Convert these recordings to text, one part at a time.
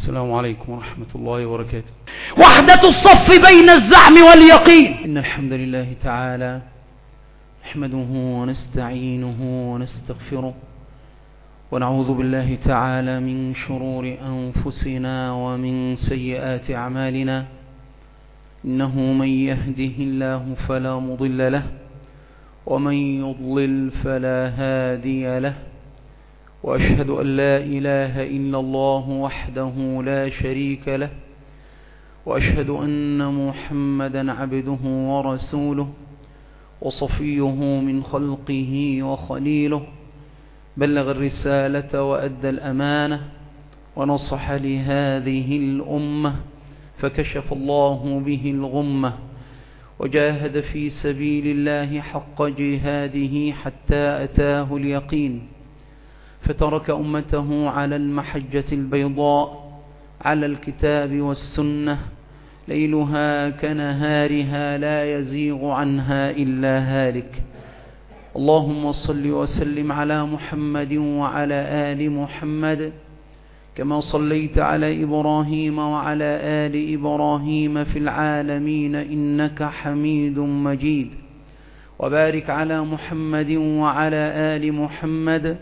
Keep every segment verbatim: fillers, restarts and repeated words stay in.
السلام عليكم ورحمة الله وبركاته. وحدة الصف بين الزعم واليقين. إن الحمد لله تعالى نحمده ونستعينه ونستغفره ونعوذ بالله تعالى من شرور أنفسنا ومن سيئات أعمالنا. إنه من يهده الله فلا مضل له ومن يضلل فلا هادي له، وأشهد أن لا إله إلا الله وحده لا شريك له، وأشهد أن محمدا عبده ورسوله وصفيه من خلقه وخليله، بلغ الرسالة وأدى الأمانة ونصح لهذه الأمة فكشف الله به الغمة، وجاهد في سبيل الله حق جهاده حتى أتاه اليقين، فترك أمته على المحجة البيضاء على الكتاب والسنة ليلها كنهارها لا يزيغ عنها إلا هالك. اللهم صل وسلم على محمد وعلى آل محمد كما صليت على إبراهيم وعلى آل إبراهيم في العالمين إنك حميد مجيد، وبارك على محمد وعلى آل محمد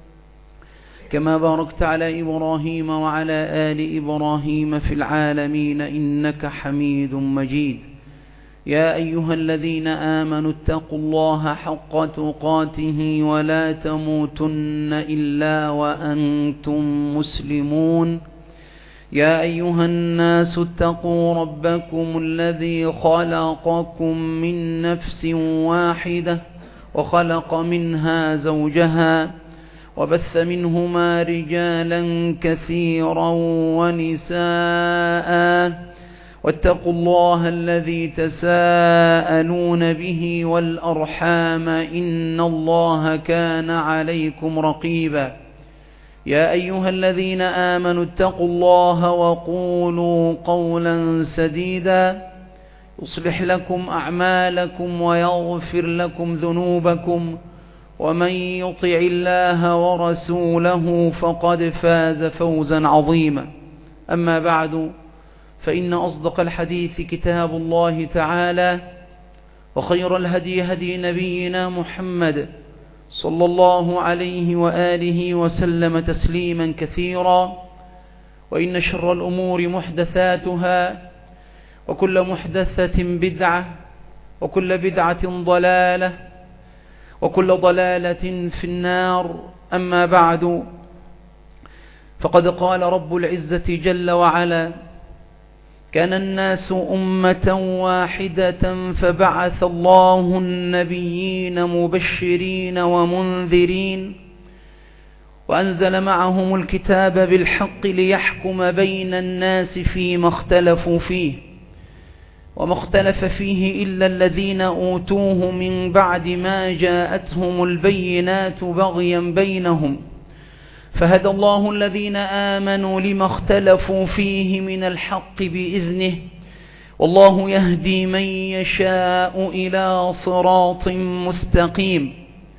كما باركت على إبراهيم وعلى آل إبراهيم في العالمين إنك حميد مجيد. يا أيها الذين آمنوا اتقوا الله حق تقاته ولا تموتن إلا وأنتم مسلمون. يا أيها الناس اتقوا ربكم الذي خلقكم من نفس واحدة وخلق منها زوجها وبث منهما رجالا كثيرا ونساء، واتقوا الله الذي تساءلون به والأرحام إن الله كان عليكم رقيبا. يا أيها الذين آمنوا اتقوا الله وقولوا قولا سديدا يصلح لكم أعمالكم ويغفر لكم ذنوبكم، ومن يطع الله ورسوله فقد فاز فوزا عظيما. أما بعد، فإن أصدق الحديث كتاب الله تعالى، وخير الهدي هدي نبينا محمد صلى الله عليه وآله وسلم تسليما كثيرا. وإن شر الأمور محدثاتها، وكل محدثة بدعة، وكل بدعة ضلالة، وكل ضلالة في النار. أما بعد، فقد قال رب العزة جل وعلا: كان الناس أمة واحدة فبعث الله النبيين مبشرين ومنذرين، وأنزل معهم الكتاب بالحق ليحكم بين الناس فيما اختلفوا فيه، وما اختلف فيه إلا الذين أوتوه من بعد ما جاءتهم البينات بغيا بينهم، فهدى الله الذين آمنوا لما اختلفوا فيه من الحق بإذنه، والله يهدي من يشاء إلى صراط مستقيم.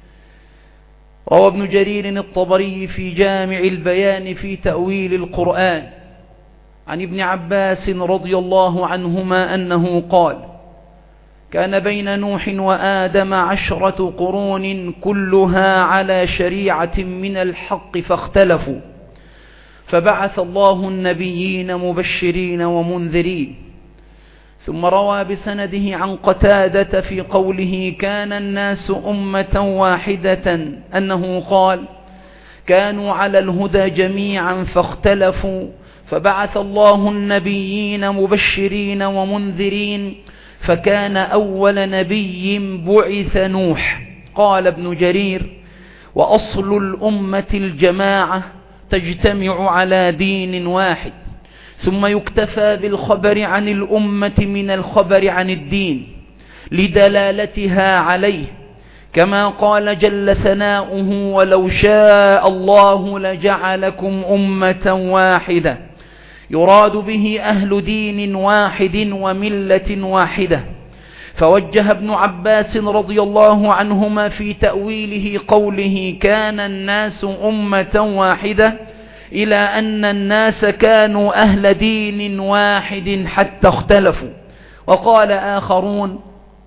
روى ابن جرير الطبري في جامع البيان في تأويل القرآن عن ابن عباس رضي الله عنهما أنه قال: كان بين نوح وآدم عشرة قرون كلها على شريعة من الحق فاختلفوا، فبعث الله النبيين مبشرين ومنذرين. ثم روى بسنده عن قتادة في قوله: كان الناس أمة واحدة أنه قال: كانوا على الهدى جميعا فاختلفوا، فبعث الله النبيين مبشرين ومنذرين، فكان أول نبي بعث نوح. قال ابن جرير: وأصل الأمة الجماعة تجتمع على دين واحد، ثم يكتفى بالخبر عن الأمة من الخبر عن الدين لدلالتها عليه، كما قال جل ثناؤه: ولو شاء الله لجعلكم أمة واحدة، يراد به أهل دين واحد وملة واحدة. فوجه ابن عباس رضي الله عنهما في تأويله قوله: كان الناس أمة واحدة، إلى أن الناس كانوا أهل دين واحد حتى اختلفوا. وقال آخرون: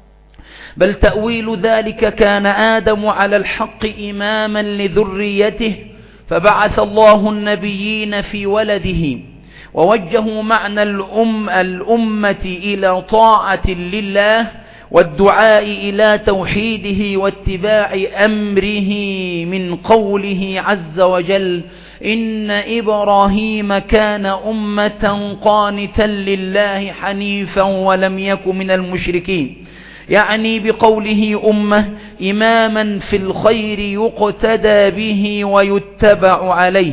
بل تأويل ذلك كان آدم على الحق إماما لذريته، فبعث الله النبيين في ولده، ووجهوا معنى الأم الأمة إلى طاعة لله والدعاء إلى توحيده واتباع أمره من قوله عز وجل: إن إبراهيم كان أمة قانتا لله حنيفا ولم يك من المشركين، يعني بقوله أمة إماما في الخير يقتدى به ويتبع عليه،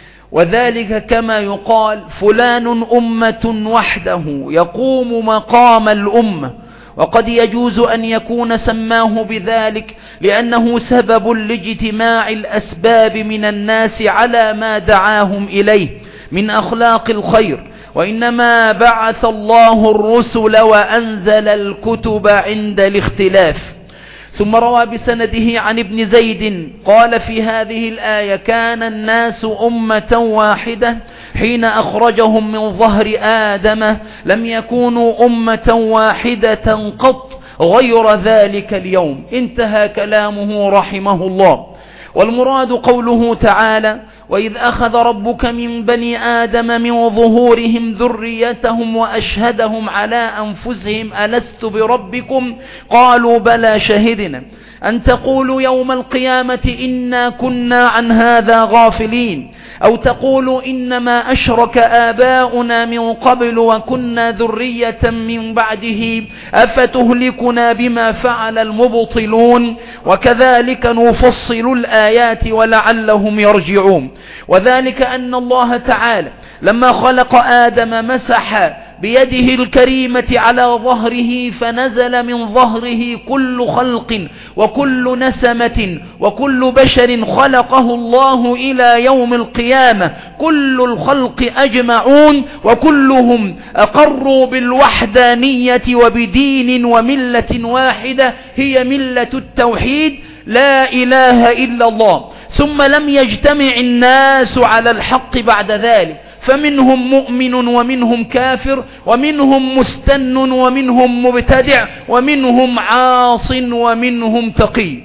وذلك كما يقال فلان أمة وحده يقوم مقام الأمة. وقد يجوز أن يكون سماه بذلك لأنه سبب لاجتماع الأسباب من الناس على ما دعاهم إليه من أخلاق الخير، وإنما بعث الله الرسل وأنزل الكتب عند الاختلاف. ثم روى بسنده عن ابن زيد قال في هذه الآية: كان الناس أمة واحدة حين أخرجهم من ظهر آدم، لم يكونوا أمة واحدة قط غير ذلك اليوم. انتهى كلامه رحمه الله. والمراد قوله تعالى: وإذ أخذ ربك من بني آدم من ظهورهم ذريتهم وأشهدهم على أنفسهم ألست بربكم قالوا بلى شهدنا أن تقولوا يوم القيامة إنا كنا عن هذا غافلين، أو تقولوا إنما أشرك آباؤنا من قبل وكنا ذرية من بعده أفتهلكنا بما فعل المبطلون وكذلك نفصل الآيات ولعلهم يرجعون. وذلك أن الله تعالى لما خلق آدم مسح بيده الكريمة على ظهره، فنزل من ظهره كل خلق وكل نسمة وكل بشر خلقه الله إلى يوم القيامة، كل الخلق أجمعون وكلهم أقروا بالوحدانية وبدين وملة واحدة هي ملة التوحيد، لا إله إلا الله. ثم لم يجتمع الناس على الحق بعد ذلك، فمنهم مؤمن ومنهم كافر، ومنهم مستن ومنهم مبتدع، ومنهم عاص ومنهم تقي.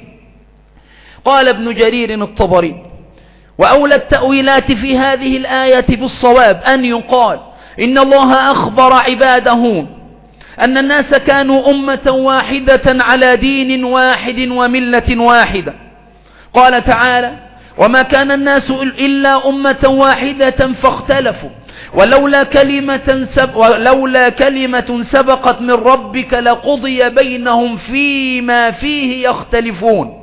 قال ابن جرير الطبري: وأولى التأويلات في هذه الآية بالصواب أن يقال إن الله أخبر عباده أن الناس كانوا أمة واحدة على دين واحد وملة واحدة. قال تعالى: وما كان الناس إلا أمة واحدة فاختلفوا ولولا كلمة, سب ولولا كلمة سبقت من ربك لقضي بينهم فيما فيه يختلفون.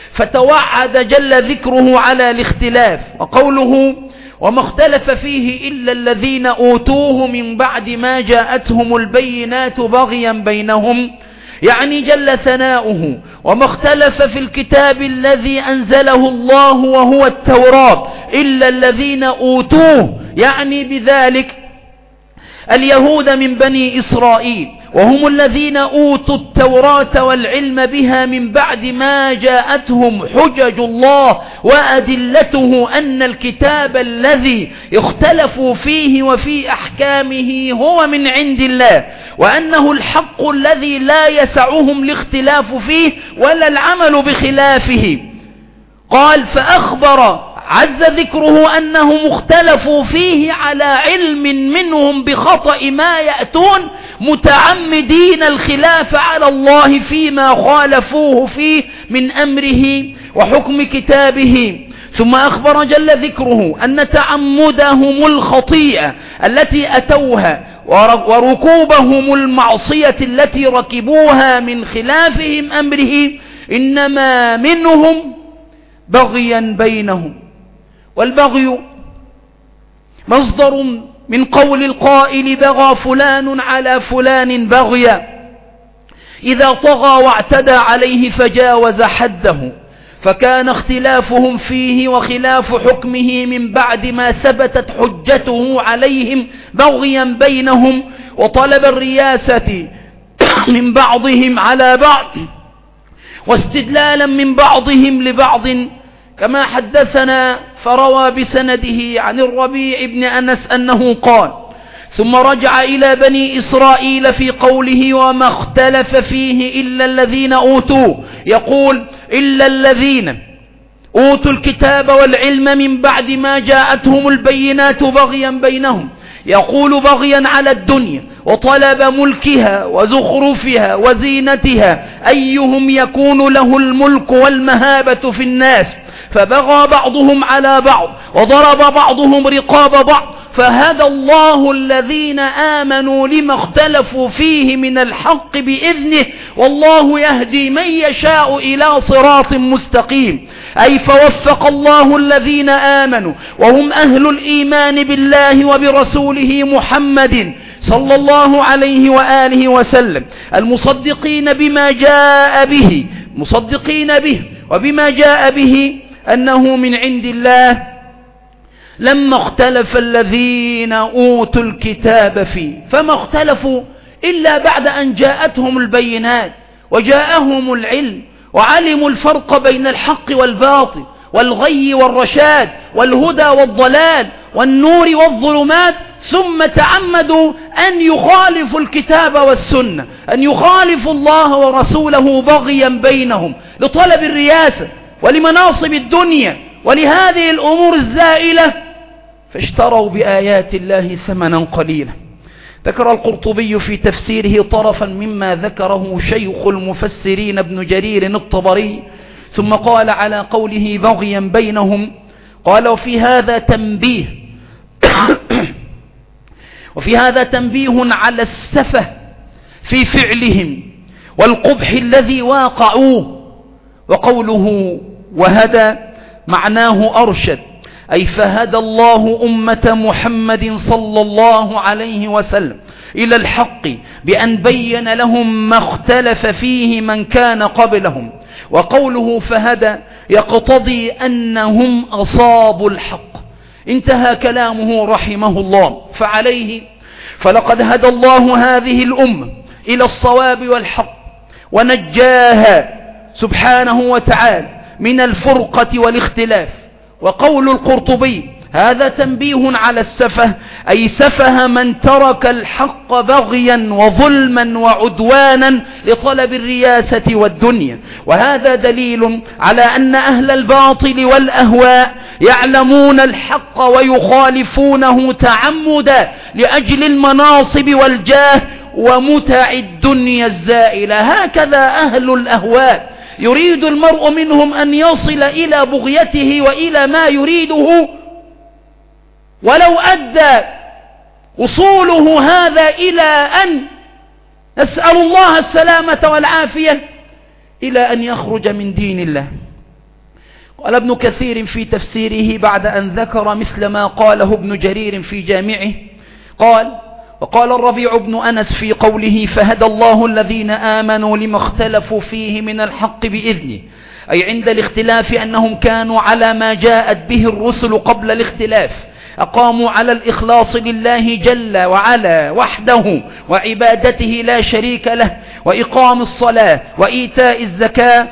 فتوعد جل ذكره على الاختلاف. وقوله: وما اختلف فيه إلا الذين أوتوه من بعد ما جاءتهم البينات بغيا بينهم، يعني جل ثناؤه وما اختلف في الكتاب الذي أنزله الله وهو التوراة إلا الذين أوتوه، يعني بذلك اليهود من بني إسرائيل، وهم الذين أوتوا التوراة والعلم بها من بعد ما جاءتهم حجج الله وأدلته أن الكتاب الذي اختلفوا فيه وفي أحكامه هو من عند الله، وأنه الحق الذي لا يسعهم الاختلاف فيه ولا العمل بخلافه. قال: فأخبر عز ذكره أنهم اختلفوا فيه على علم منهم بخطأ ما يأتون متعمدين الخلاف على الله فيما خالفوه فيه من أمره وحكم كتابه. ثم أخبر جل ذكره أن تعمدهم الخطيئة التي أتوها وركوبهم المعصية التي ركبوها من خلافهم أمره إنما منهم بغيا بينهم. والبغي مصدر من قول القائل: بغى فلان على فلان بغيا، إذا طغى واعتدى عليه فجاوز حده، فكان اختلافهم فيه وخلاف حكمه من بعد ما ثبتت حجته عليهم بغيا بينهم وطلب الرياسة من بعضهم على بعض واستدلالا من بعضهم لبعض، كما حدثنا فروى بسنده عن الربيع بن أنس أنه قال: ثم رجع إلى بني إسرائيل في قوله: وما اختلف فيه إلا الذين أوتوه، يقول: إلا الذين أوتوا الكتاب والعلم من بعد ما جاءتهم البينات بغيا بينهم، يقول بغيا على الدنيا وطلب ملكها وزخرفها وزينتها، أيهم يكون له الملك والمهابة في الناس، فبغى بعضهم على بعض وضرب بعضهم رقاب بعض، فهدى الله الذين آمنوا لما اختلفوا فيه من الحق بإذنه، والله يهدي من يشاء إلى صراط مستقيم. أي فوفق الله الذين آمنوا وهم أهل الإيمان بالله وبرسوله محمد صلى الله عليه وآله وسلم، المصدقين بما جاء به مصدقين به وبما جاء به أنه من عند الله، لما اختلف الذين أوتوا الكتاب فيه. فما اختلفوا إلا بعد أن جاءتهم البينات وجاءهم العلم وعلموا الفرق بين الحق والباطل والغي والرشاد والهدى والضلال والنور والظلمات، ثم تعمدوا أن يخالفوا الكتاب والسنة، أن يخالفوا الله ورسوله بغيا بينهم لطلب الرياسة ولمناصب الدنيا ولهذه الأمور الزائلة، فاشتروا بآيات الله ثمنا قليلا. ذكر القرطبي في تفسيره طرفا مما ذكره شيخ المفسرين ابن جرير الطبري، ثم قال على قوله بغيا بينهم، قال: وفي هذا تنبيه وفي هذا تنبيه على السفه في فعلهم والقبح الذي واقعوه. وقوله وهدى معناه أرشد، أي فهدى الله أمة محمد صلى الله عليه وسلم إلى الحق بأن بين لهم ما اختلف فيه من كان قبلهم. وقوله فهدى يقتضي أنهم أصابوا الحق. انتهى كلامه رحمه الله. فعليه فلقد هدى الله هذه الأمة إلى الصواب والحق ونجاها سبحانه وتعالى من الفرقة والاختلاف. وقول القرطبي هذا تنبيه على السفه، أي سفه من ترك الحق بغيا وظلما وعدوانا لطلب الرياسة والدنيا. وهذا دليل على أن أهل الباطل والأهواء يعلمون الحق ويخالفونه تعمدا لأجل المناصب والجاه ومتع الدنيا الزائلة. هكذا أهل الأهواء، يريد المرء منهم أن يصل إلى بغيته وإلى ما يريده، ولو أدى وصوله هذا إلى أن نسأل الله السلامة والعافية إلى أن يخرج من دين الله. قال ابن كثير في تفسيره بعد أن ذكر مثل ما قاله ابن جرير في جامعه، قال: وقال الربيع بن أنس في قوله فهدى الله الذين آمنوا لما اختلفوا فيه من الحق بإذنه، أي عند الاختلاف أنهم كانوا على ما جاءت به الرسل قبل الاختلاف، أقاموا على الإخلاص لله جل وعلا وحده وعبادته لا شريك له، وإقام الصلاة وإيتاء الزكاة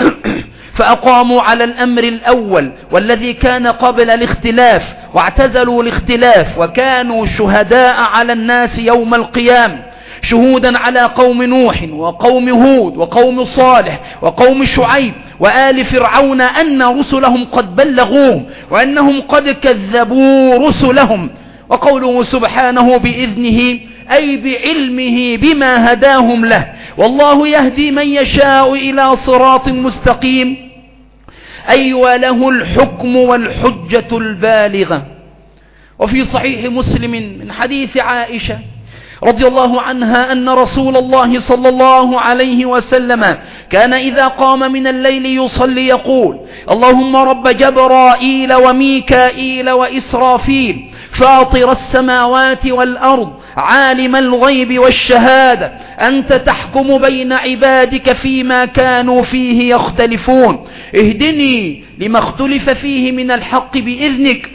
فأقاموا على الأمر الأول والذي كان قبل الاختلاف، واعتزلوا الاختلاف وكانوا شهداء على الناس يوم القيامة، شهودا على قوم نوح وقوم هود وقوم صالح وقوم شعيب وآل فرعون أن رسلهم قد بلغوهم وأنهم قد كذبوا رسلهم. وقوله سبحانه بإذنه أي بعلمه بما هداهم له، والله يهدي من يشاء إلى صراط مستقيم، أي وله الحكم والحجة البالغة. وفي صحيح مسلم من حديث عائشة رضي الله عنها أن رسول الله صلى الله عليه وسلم كان إذا قام من الليل يصلي يقول: اللهم رب جبرائيل وميكائيل وإسرافيل فاطر السماوات والأرض عالم الغيب والشهادة، أنت تحكم بين عبادك فيما كانوا فيه يختلفون، اهدني لما اختلف فيه من الحق بإذنك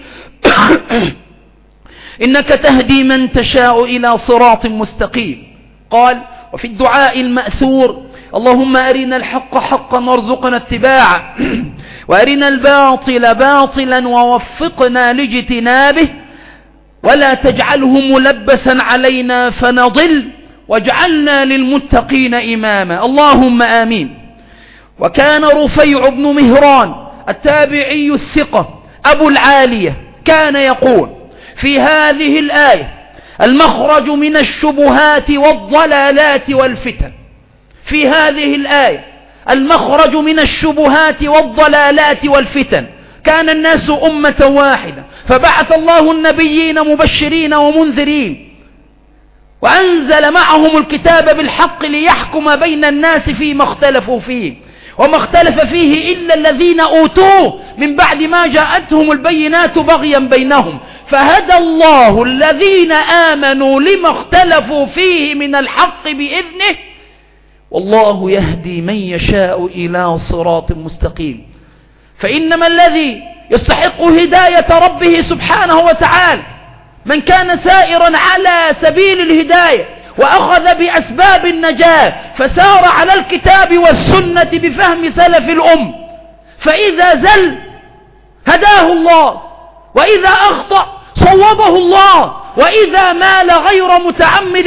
إنك تهدي من تشاء إلى صراط مستقيم. قال: وفي الدعاء المأثور: اللهم أرنا الحق حقا وارزقنا اتباعه، وأرنا الباطل باطلا ووفقنا لاجتنابه ولا تجعله ملبسا علينا فنضل واجعلنا للمتقين إماما اللهم آمين. وكان رفيع بن مهران التابعي الثقة أبو العالية كان يقول في هذه الآية المخرج من الشبهات والضلالات والفتن. في هذه الآية المخرج من الشبهات والضلالات والفتن. كان الناس أمة واحدة فبعث الله النبيين مبشرين ومنذرين وأنزل معهم الكتاب بالحق ليحكم بين الناس فيما اختلفوا فيه وما اختلف فيه إلا الذين أوتوه من بعد ما جاءتهم البينات بغيا بينهم فهدى الله الذين آمنوا لما اختلفوا فيه من الحق بإذنه والله يهدي من يشاء إلى صراط مستقيم. فإنما الذي يستحق هداية ربه سبحانه وتعالى من كان سائرا على سبيل الهداية وأخذ بأسباب النجاة فسار على الكتاب والسنة بفهم سلف الأم فإذا زل هداه الله وإذا أخطأ صوبه الله وإذا مال غير متعمد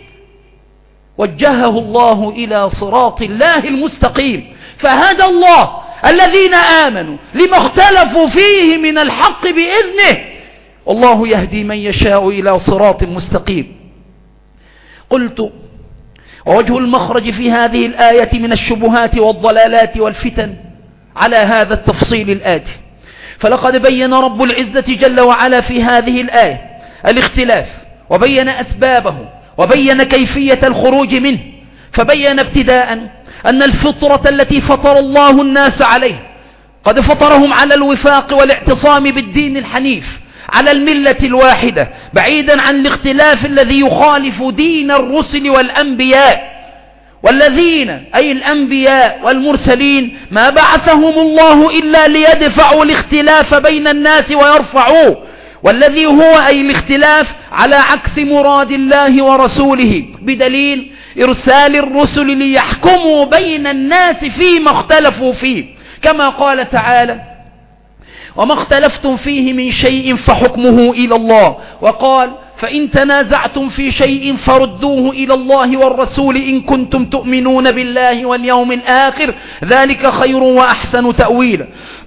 وجهه الله إلى صراط الله المستقيم. فهدى الله الذين آمنوا لما اختلفوا فيه من الحق بإذنه والله يهدي من يشاء إلى صراط مستقيم. قلت ووجه المخرج في هذه الآية من الشبهات والضلالات والفتن على هذا التفصيل الآتي. فلقد بين رب العزة جل وعلا في هذه الآية الاختلاف وبين أسبابه وبين كيفية الخروج منه. فبين ابتداء أن الفطرة التي فطر الله الناس عليه قد فطرهم على الوفاق والاعتصام بالدين الحنيف على الملة الواحدة بعيدا عن الاختلاف الذي يخالف دين الرسل والأنبياء والذين أي الأنبياء والمرسلين ما بعثهم الله إلا ليدفعوا الاختلاف بين الناس ويرفعوه والذي هو أي الاختلاف على عكس مراد الله ورسوله بدليل إرسال الرسل ليحكموا بين الناس فيما اختلفوا فيه كما قال تعالى وما اختلفتم فيه من شيء فحكمه إلى الله وقال فإن تنازعتم في شيء فردوه إلى الله والرسول إن كنتم تؤمنون بالله واليوم الآخر ذلك خير وأحسن تأويلا.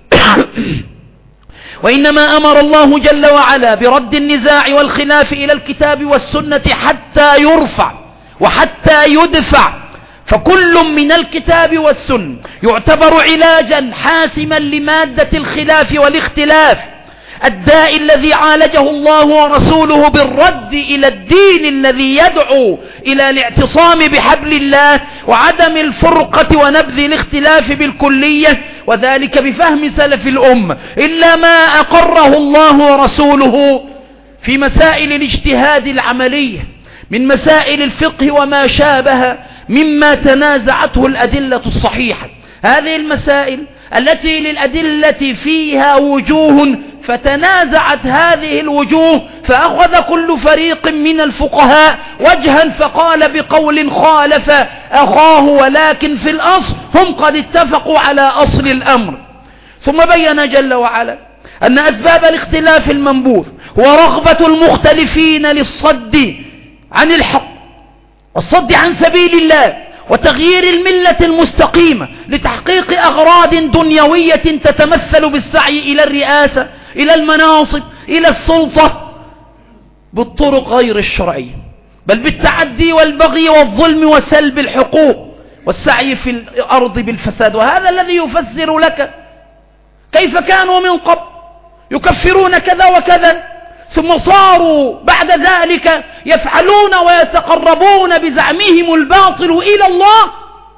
وإنما أمر الله جل وعلا برد النزاع والخلاف إلى الكتاب والسنة حتى يرفع وحتى يدفع فكل من الكتاب والسنة يعتبر علاجا حاسما لمادة الخلاف والاختلاف الداء الذي عالجه الله ورسوله بالرد إلى الدين الذي يدعو إلى الاعتصام بحبل الله وعدم الفرقة ونبذ الاختلاف بالكلية وذلك بفهم سلف الأمة إلا ما أقره الله ورسوله في مسائل الاجتهاد العملية من مسائل الفقه وما شابه مما تنازعته الأدلة الصحيحة. هذه المسائل التي للأدلة فيها وجوه فتنازعت هذه الوجوه فأخذ كل فريق من الفقهاء وجها فقال بقول خالف أخاه ولكن في الأصل هم قد اتفقوا على أصل الأمر. ثم بين جل وعلا أن أسباب الاختلاف المنبوذ ورغبة المختلفين للصد عن الحق الصد عن سبيل الله وتغيير الملة المستقيمة لتحقيق أغراض دنيوية تتمثل بالسعي إلى الرئاسة إلى المناصب إلى السلطة بالطرق غير الشرعية بل بالتعدي والبغي والظلم وسلب الحقوق والسعي في الأرض بالفساد. وهذا الذي يفسر لك كيف كانوا من قبل يكفرون كذا وكذا ثم صاروا بعد ذلك يفعلون ويتقربون بزعمهم الباطل إلى الله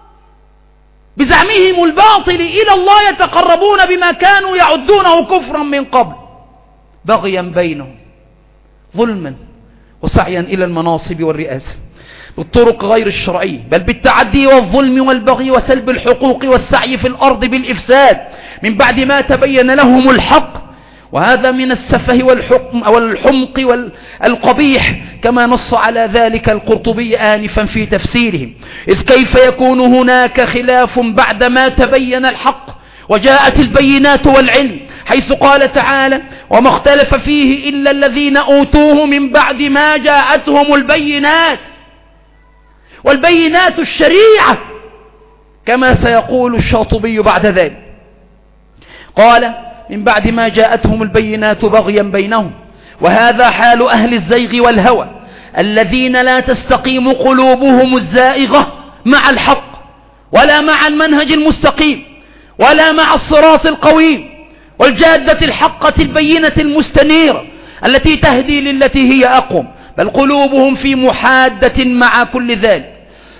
بزعمهم الباطل إلى الله يتقربون بما كانوا يعدونه كفرا من قبل بغيا بينهم ظلما وسعيا إلى المناصب والرئاسة بالطرق غير الشرعية بل بالتعدي والظلم والبغي وسلب الحقوق والسعي في الأرض بالإفساد من بعد ما تبين لهم الحق. وهذا من السفه والحكم والحمق والقبيح كما نص على ذلك القرطبي آنفا في تفسيره إذ كيف يكون هناك خلاف بعدما تبين الحق وجاءت البينات والعلم، حيث قال تعالى: وما اختلف فيه إلا الذين أوتوه من بعد ما جاءتهم البينات. والبينات الشريعة، كما سيقول الشاطبي بعد ذلك. قال: من بعد ما جاءتهم البينات بغيا بينهم. وهذا حال أهل الزيغ والهوى الذين لا تستقيم قلوبهم الزائغة مع الحق، ولا مع المنهج المستقيم، ولا مع الصراط القويم والجادة الحقة البينة المستنيرة التي تهدي للتي هي أقوم، بل قلوبهم في محادة مع كل ذلك.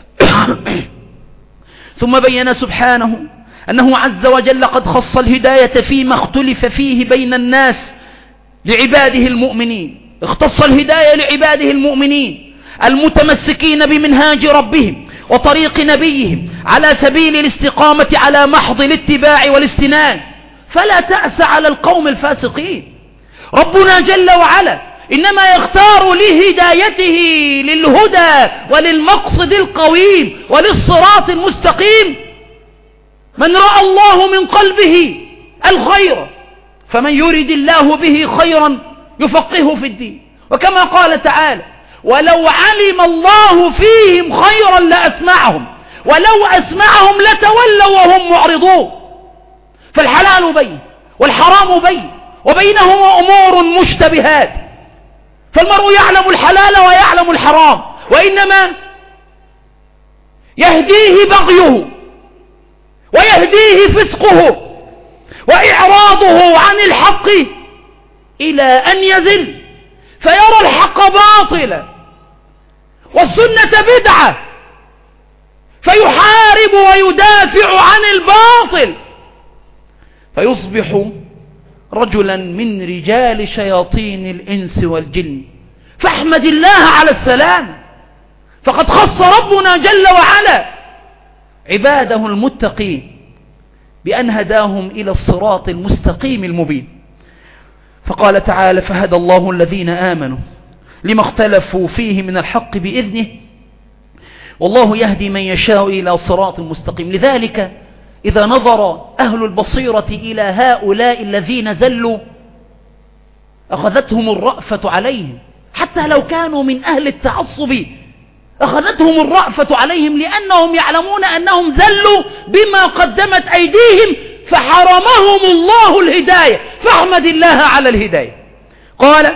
ثم بين سبحانه أنه عز وجل قد خص الهداية فيما اختلف فيه بين الناس لعباده المؤمنين. اختص الهداية لعباده المؤمنين المتمسكين بمنهاج ربهم وطريق نبيهم على سبيل الاستقامة على محض الاتباع والاستناد، فلا تأس على القوم الفاسقين. ربنا جل وعلا إنما يختار لهدايته للهدى وللمقصد القويم وللصراط المستقيم من رأى الله من قلبه الخير، فمن يرد الله به خيرا يفقهه في الدين. وكما قال تعالى: ولو علم الله فيهم خيرا لأسمعهم ولو أسمعهم لتولوا وهم معرضون. فالحلال بين والحرام بين، وبينهما أمور مشتبهات، فالمرء يعلم الحلال ويعلم الحرام، وإنما يهديه بغيه ويهديه فسقه وإعراضه عن الحق إلى أن يزل فيرى الحق باطلا والسنة بدعة فيحارب ويدافع عن الباطل، فيصبح رجلا من رجال شياطين الإنس والجن. فاحمد الله على السلام، فقد خص ربنا جل وعلا عباده المتقين بأن هداهم إلى الصراط المستقيم المبين. فقال تعالى: فهدى الله الذين آمنوا لما اختلفوا فيه من الحق بإذنه والله يهدي من يشاء إلى صراط مستقيم. لذلك إذا نظر أهل البصيرة إلى هؤلاء الذين زلوا أخذتهم الرأفة عليهم، حتى لو كانوا من أهل التعصب أخذتهم الرأفة عليهم، لأنهم يعلمون أنهم زلوا بما قدمت أيديهم فحرمهم الله الهداية، فاحمد الله على الهداية. قال: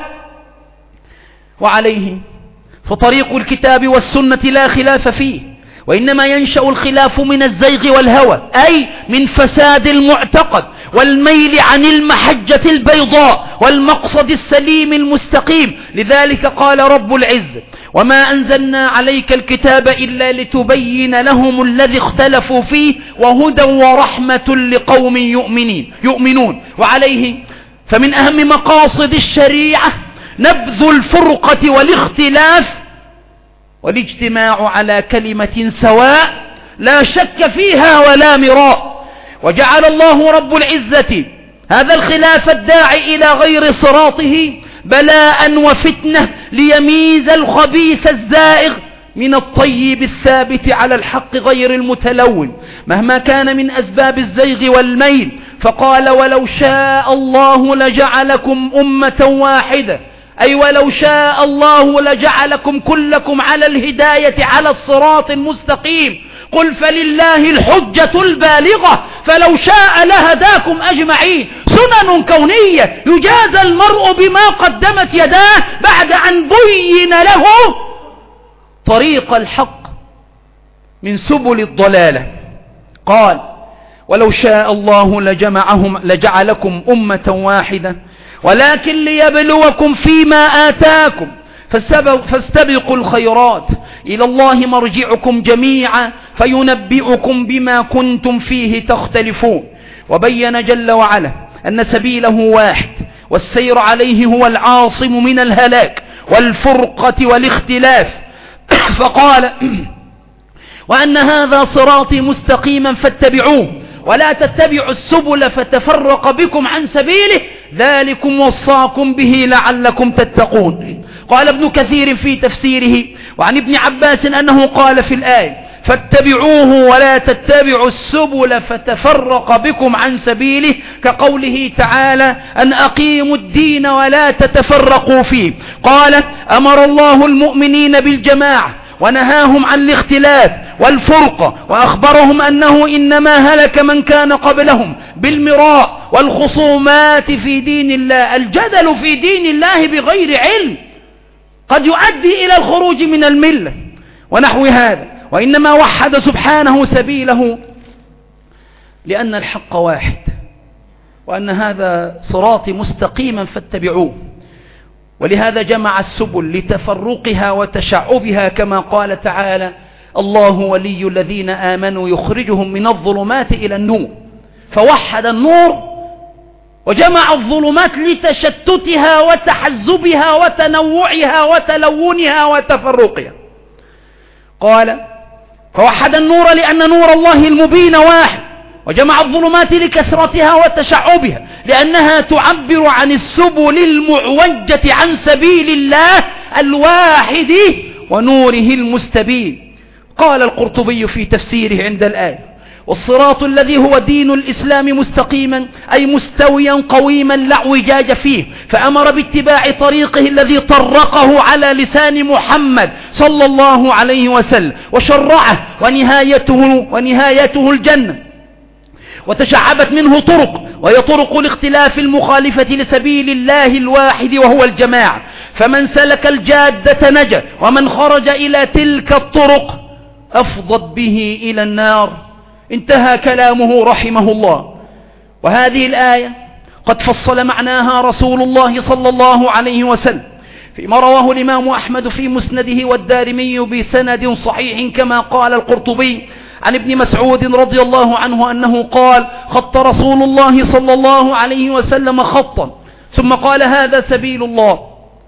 وعليه فطريق الكتاب والسنة لا خلاف فيه، وإنما ينشأ الخلاف من الزيغ والهوى، أي من فساد المعتقد والميل عن المحجة البيضاء والمقصد السليم المستقيم. لذلك قال رب العزة: وما أنزلنا عليك الكتاب إلا لتبين لهم الذي اختلفوا فيه وهدى ورحمة لقوم يؤمنين يؤمنون. وعليه فمن أهم مقاصد الشريعة نبذ الفرقة والاختلاف والاجتماع على كلمة سواء لا شك فيها ولا مراء. وجعل الله رب العزة هذا الخلاف الداعي إلى غير صراطه بلاء وفتنة ليميز الخبيث الزائغ من الطيب الثابت على الحق غير المتلون مهما كان من أسباب الزيغ والميل. فقال: ولو شاء الله لجعلكم أمة واحدة، أي ولو شاء الله لجعلكم كلكم على الهداية على الصراط المستقيم. قل فلله الحجة البالغة فلو شاء لهداكم أجمعين. سنن كونية يجازى المرء بما قدمت يداه بعد أن بين له طريق الحق من سبل الضلالة. قال: ولو شاء الله لجمعهم لجعلكم أمة واحدة ولكن ليبلوكم فيما آتاكم فاستبقوا الخيرات إلى الله مرجعكم جميعا فينبئكم بما كنتم فيه تختلفون. وبين جل وعلا أن سبيله واحد والسير عليه هو العاصم من الهلاك والفرقة والاختلاف. فقال: وأن هذا صراطي مستقيما فاتبعوه ولا تتبعوا السبل فتفرق بكم عن سبيله ذلكم وصاكم به لعلكم تتقون. قال ابن كثير في تفسيره وعن ابن عباس أنه قال في الآية: فاتبعوه ولا تتبعوا السبل فتفرق بكم عن سبيله، كقوله تعالى أن أقيموا الدين ولا تتفرقوا فيه. قال أمر الله المؤمنين بالجماعة ونهاهم عن الاختلاف والفرقة، وأخبرهم أنه إنما هلك من كان قبلهم بالمراء والخصومات في دين الله. الجدل في دين الله بغير علم قد يؤدي إلى الخروج من الملة ونحو هذا، وإنما وحد سبحانه سبيله لأن الحق واحد، وأن هذا صراطي مستقيما فاتبعوه. ولهذا جمع السبل لتفرقها وتشعبها، كما قال تعالى الله ولي الذين آمنوا يخرجهم من الظلمات إلى النور، فوحد النور وجمع الظلمات لتشتتها وتحزبها وتنوعها وتلونها وتفرقها. قال فوحد النور لأن نور الله المبين واحد، وجمع الظلمات لكثرتها وتشعبها لأنها تعبر عن السبل المعوجة عن سبيل الله الواحد ونوره المستبين. قال القرطبي في تفسيره عند الآية والصراط الذي هو دين الإسلام مستقيما أي مستويا قويما لا اعوجاج فيه، فأمر باتباع طريقه الذي طرقه على لسان محمد صلى الله عليه وسلم وشرعه، ونهايته, ونهايته الجنة، وتشعبت منه طرق، وهي طرق الاختلاف المخالفة لسبيل الله الواحد وهو الجماعة. فمن سلك الجادة نجا، ومن خرج إلى تلك الطرق أفضت به إلى النار. انتهى كلامه رحمه الله. وهذه الآية قد فصل معناها رسول الله صلى الله عليه وسلم فيما رواه الإمام أحمد في مسنده والدارمي بسند صحيح، كما قال القرطبي عن ابن مسعود رضي الله عنه أنه قال خط رسول الله صلى الله عليه وسلم خطا ثم قال هذا سبيل الله،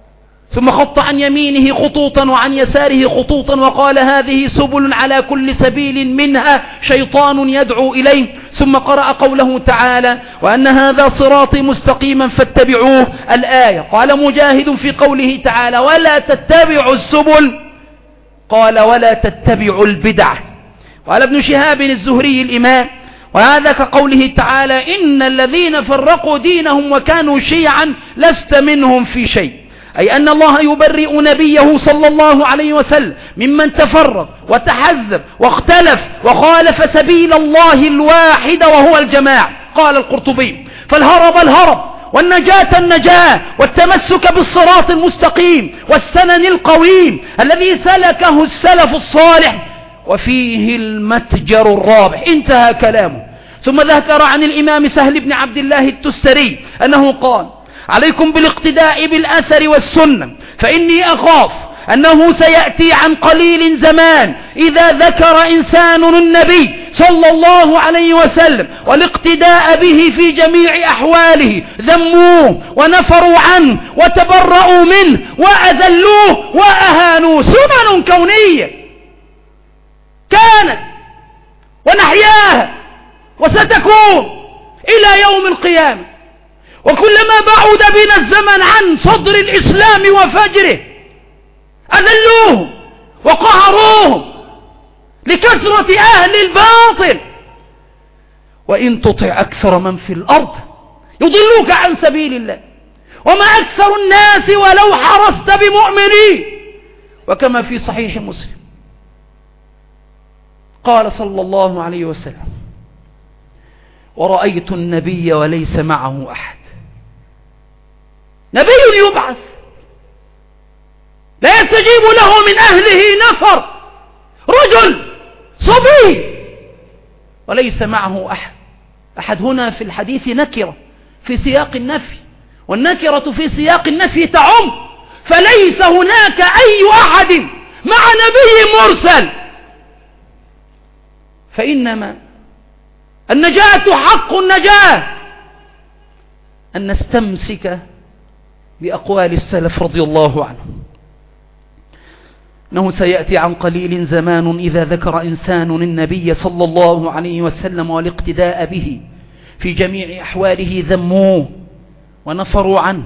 ثم خط عن يمينه خطوطا وعن يساره خطوطا وقال هذه سبل على كل سبيل منها شيطان يدعو إليه، ثم قرأ قوله تعالى وأن هذا صراطي مستقيما فاتبعوه الآية. قال مجاهد في قوله تعالى ولا تتبعوا السبل قال ولا تتبعوا البدع. قال ابن شهاب الزهري الإمام وهذا كقوله تعالى إن الذين فرقوا دينهم وكانوا شيعا لست منهم في شيء، أي أن الله يبرئ نبيه صلى الله عليه وسلم ممن تفرق وتحزب واختلف وخالف سبيل الله الواحد وهو الجماعة. قال القرطبي فالهرب الهرب والنجاة النجاة والتمسك بالصراط المستقيم والسنن القويم الذي سلكه السلف الصالح، وفيه المتجر الرابح. انتهى كلامه. ثم ذكر عن الإمام سهل بن عبد الله التستري أنه قال عليكم بالاقتداء بالأثر والسنة، فإني أخاف أنه سيأتي عن قليل زمان إذا ذكر إنسان النبي صلى الله عليه وسلم والاقتداء به في جميع أحواله ذموه ونفروا عنه وتبرؤوا منه وأذلوه وأهانوه. سنن كونية كانت ونحياها وستكون إلى يوم القيامة، وكلما بعد بنا الزمن عن صدر الإسلام وفجره أذلوه وقهروه لكثرة أهل الباطل. وإن تطع أكثر من في الأرض يضلوك عن سبيل الله وما أكثر الناس ولو حرصت بمؤمنين. وكما في صحيح مسلم قال صلى الله عليه وسلم ورأيت النبي وليس معه أحد. نبي يبعث لا يستجيب له من أهله نفر، رجل صبي وليس معه أحد. أحد هنا في الحديث نكرة في سياق النفي، والنكرة في سياق النفي تعم، فليس هناك أي أحد مع نبي مرسل. فإنما النجاة حق النجاة أن نستمسك بأقوال السلف رضي الله عنهم. أنه سيأتي عن قليل زمان إذا ذكر إنسان النبي صلى الله عليه وسلم والاقتداء به في جميع أحواله ذموه ونفروا عنه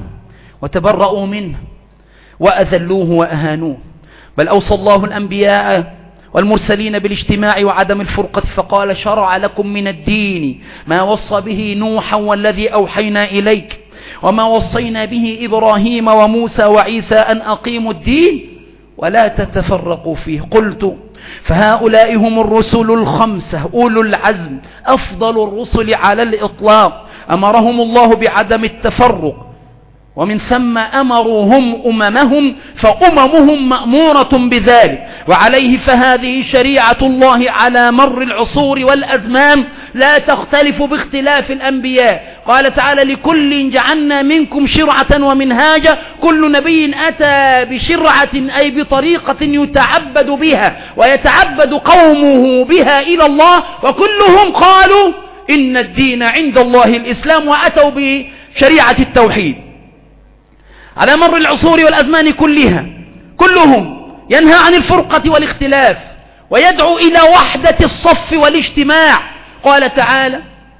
وتبرؤوا منه وأذلوه وأهانوه. بل أوصى الله الأنبياء والمرسلين بالاجتماع وعدم الفرقة، فقال شرع لكم من الدين ما وصى به نوحا والذي أوحينا إليك وما وصينا به إبراهيم وموسى وعيسى أن أقيموا الدين ولا تتفرقوا فيه. قلت فهؤلاء هم الرسل الخمسة أولو العزم أفضل الرسل على الإطلاق، أمرهم الله بعدم التفرق، ومن ثم أمروا هم أممهم فأممهم مأمورة بذلك، وعليه فهذه شريعة الله على مر العصور والأزمان لا تختلف باختلاف الأنبياء. قال تعالى لكل جعلنا منكم شرعة ومنهاجا، كل نبي أتى بشرعة أي بطريقة يتعبد بها ويتعبد قومه بها إلى الله، وكلهم قالوا إن الدين عند الله الإسلام وأتوا بشريعة التوحيد. على مر العصور والأزمان كلها كلهم ينهى عن الفرقة والاختلاف ويدعو إلى وحدة الصف والاجتماع. قال تعالى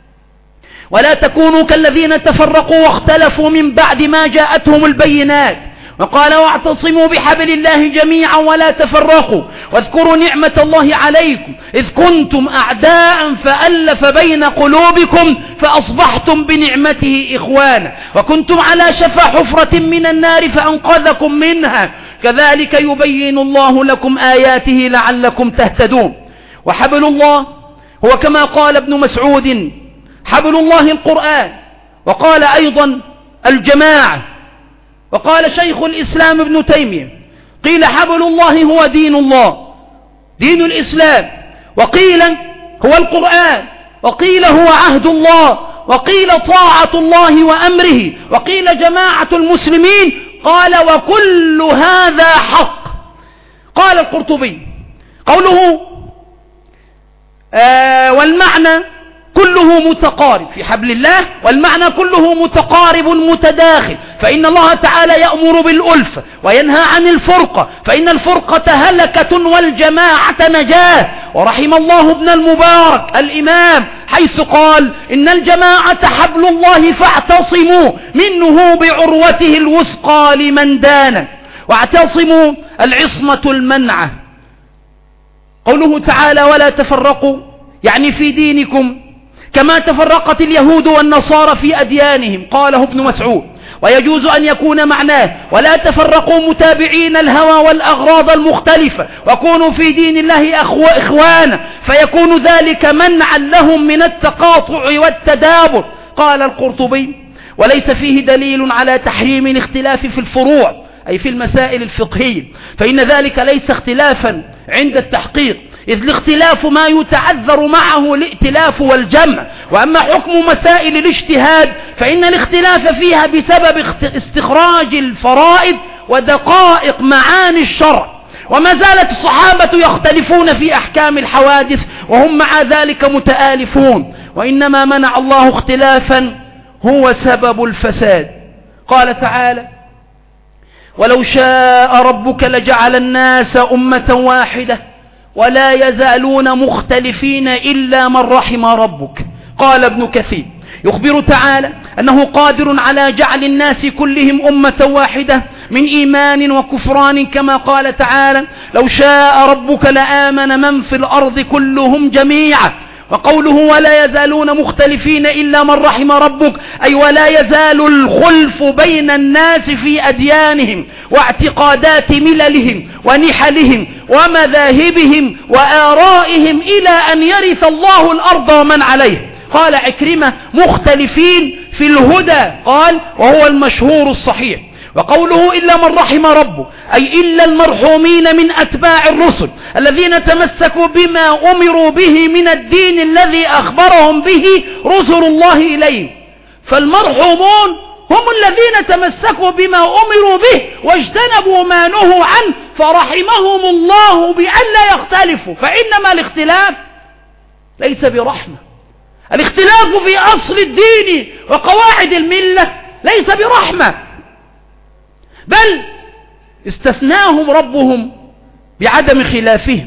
ولا تكونوا كالذين تفرقوا واختلفوا من بعد ما جاءتهم البينات، وقال واعتصموا بحبل الله جميعا ولا تفرقوا واذكروا نعمة الله عليكم إذ كنتم أعداء فألف بين قلوبكم فأصبحتم بنعمته إخوانا وكنتم على شفا حفرة من النار فأنقذكم منها كذلك يبين الله لكم آياته لعلكم تهتدون. وحبل الله هو كما قال ابن مسعود حبل الله القرآن، وقال أيضا الجماعة، وقال شيخ الإسلام ابن تيمية قيل حبل الله هو دين الله دين الإسلام، وقيل هو القرآن، وقيل هو عهد الله، وقيل طاعة الله وأمره، وقيل جماعة المسلمين. قال وكل هذا حق. قال القرطبي قوله آه والمعنى كله متقارب في حبل الله، والمعنى كله متقارب متداخل، فإن الله تعالى يأمر بالألفة وينهى عن الفرقة، فإن الفرقة هلكة والجماعة نجاة. ورحم الله ابن المبارك الإمام حيث قال إن الجماعة حبل الله فاعتصموا منه بعروته الوثقى لمن دان، واعتصموا العصمة المنعة. قوله تعالى ولا تفرقوا يعني في دينكم كما تفرقت اليهود والنصارى في أديانهم، قاله ابن مسعود. ويجوز أن يكون معناه ولا تفرقوا متابعين الهوى والأغراض المختلفة وكونوا في دين الله إخوانا، فيكون ذلك منعا لهم من التقاطع والتدابر. قال القرطبي وليس فيه دليل على تحريم الاختلاف في الفروع أي في المسائل الفقهية، فإن ذلك ليس اختلافا عند التحقيق، إذ الاختلاف ما يتعذر معه الائتلاف والجمع. وأما حكم مسائل الاجتهاد فإن الاختلاف فيها بسبب استخراج الفرائض ودقائق معاني الشرع، وما زالت الصحابة يختلفون في أحكام الحوادث وهم مع ذلك متآلفون، وإنما منع الله اختلافا هو سبب الفساد. قال تعالى ولو شاء ربك لجعل الناس أمة واحدة ولا يزالون مختلفين إلا من رحم ربك. قال ابن كثير يخبر تعالى أنه قادر على جعل الناس كلهم أمة واحدة من إيمان وكفران، كما قال تعالى لو شاء ربك لآمن من في الأرض كلهم جميعا. وقوله ولا يزالون مختلفين إلا من رحم ربك أي ولا يزال الخلف بين الناس في أديانهم واعتقادات مللهم ونحلهم ومذاهبهم وآرائهم إلى أن يرث الله الأرض ومن عليها. قال عكرمة مختلفين في الهدى، قال وهو المشهور الصحيح. وقوله إلا من رحم ربه أي إلا المرحومين من أتباع الرسل الذين تمسكوا بما أمروا به من الدين الذي أخبرهم به رسل الله إليهم. فالمرحومون هم الذين تمسكوا بما أمروا به واجتنبوا ما نهوا عنه فرحمهم الله بأن لا يختلفوا. فإنما الاختلاف ليس برحمة، الاختلاف في أصل الدين وقواعد الملة ليس برحمة، بل استثناهم ربهم بعدم خلافهم.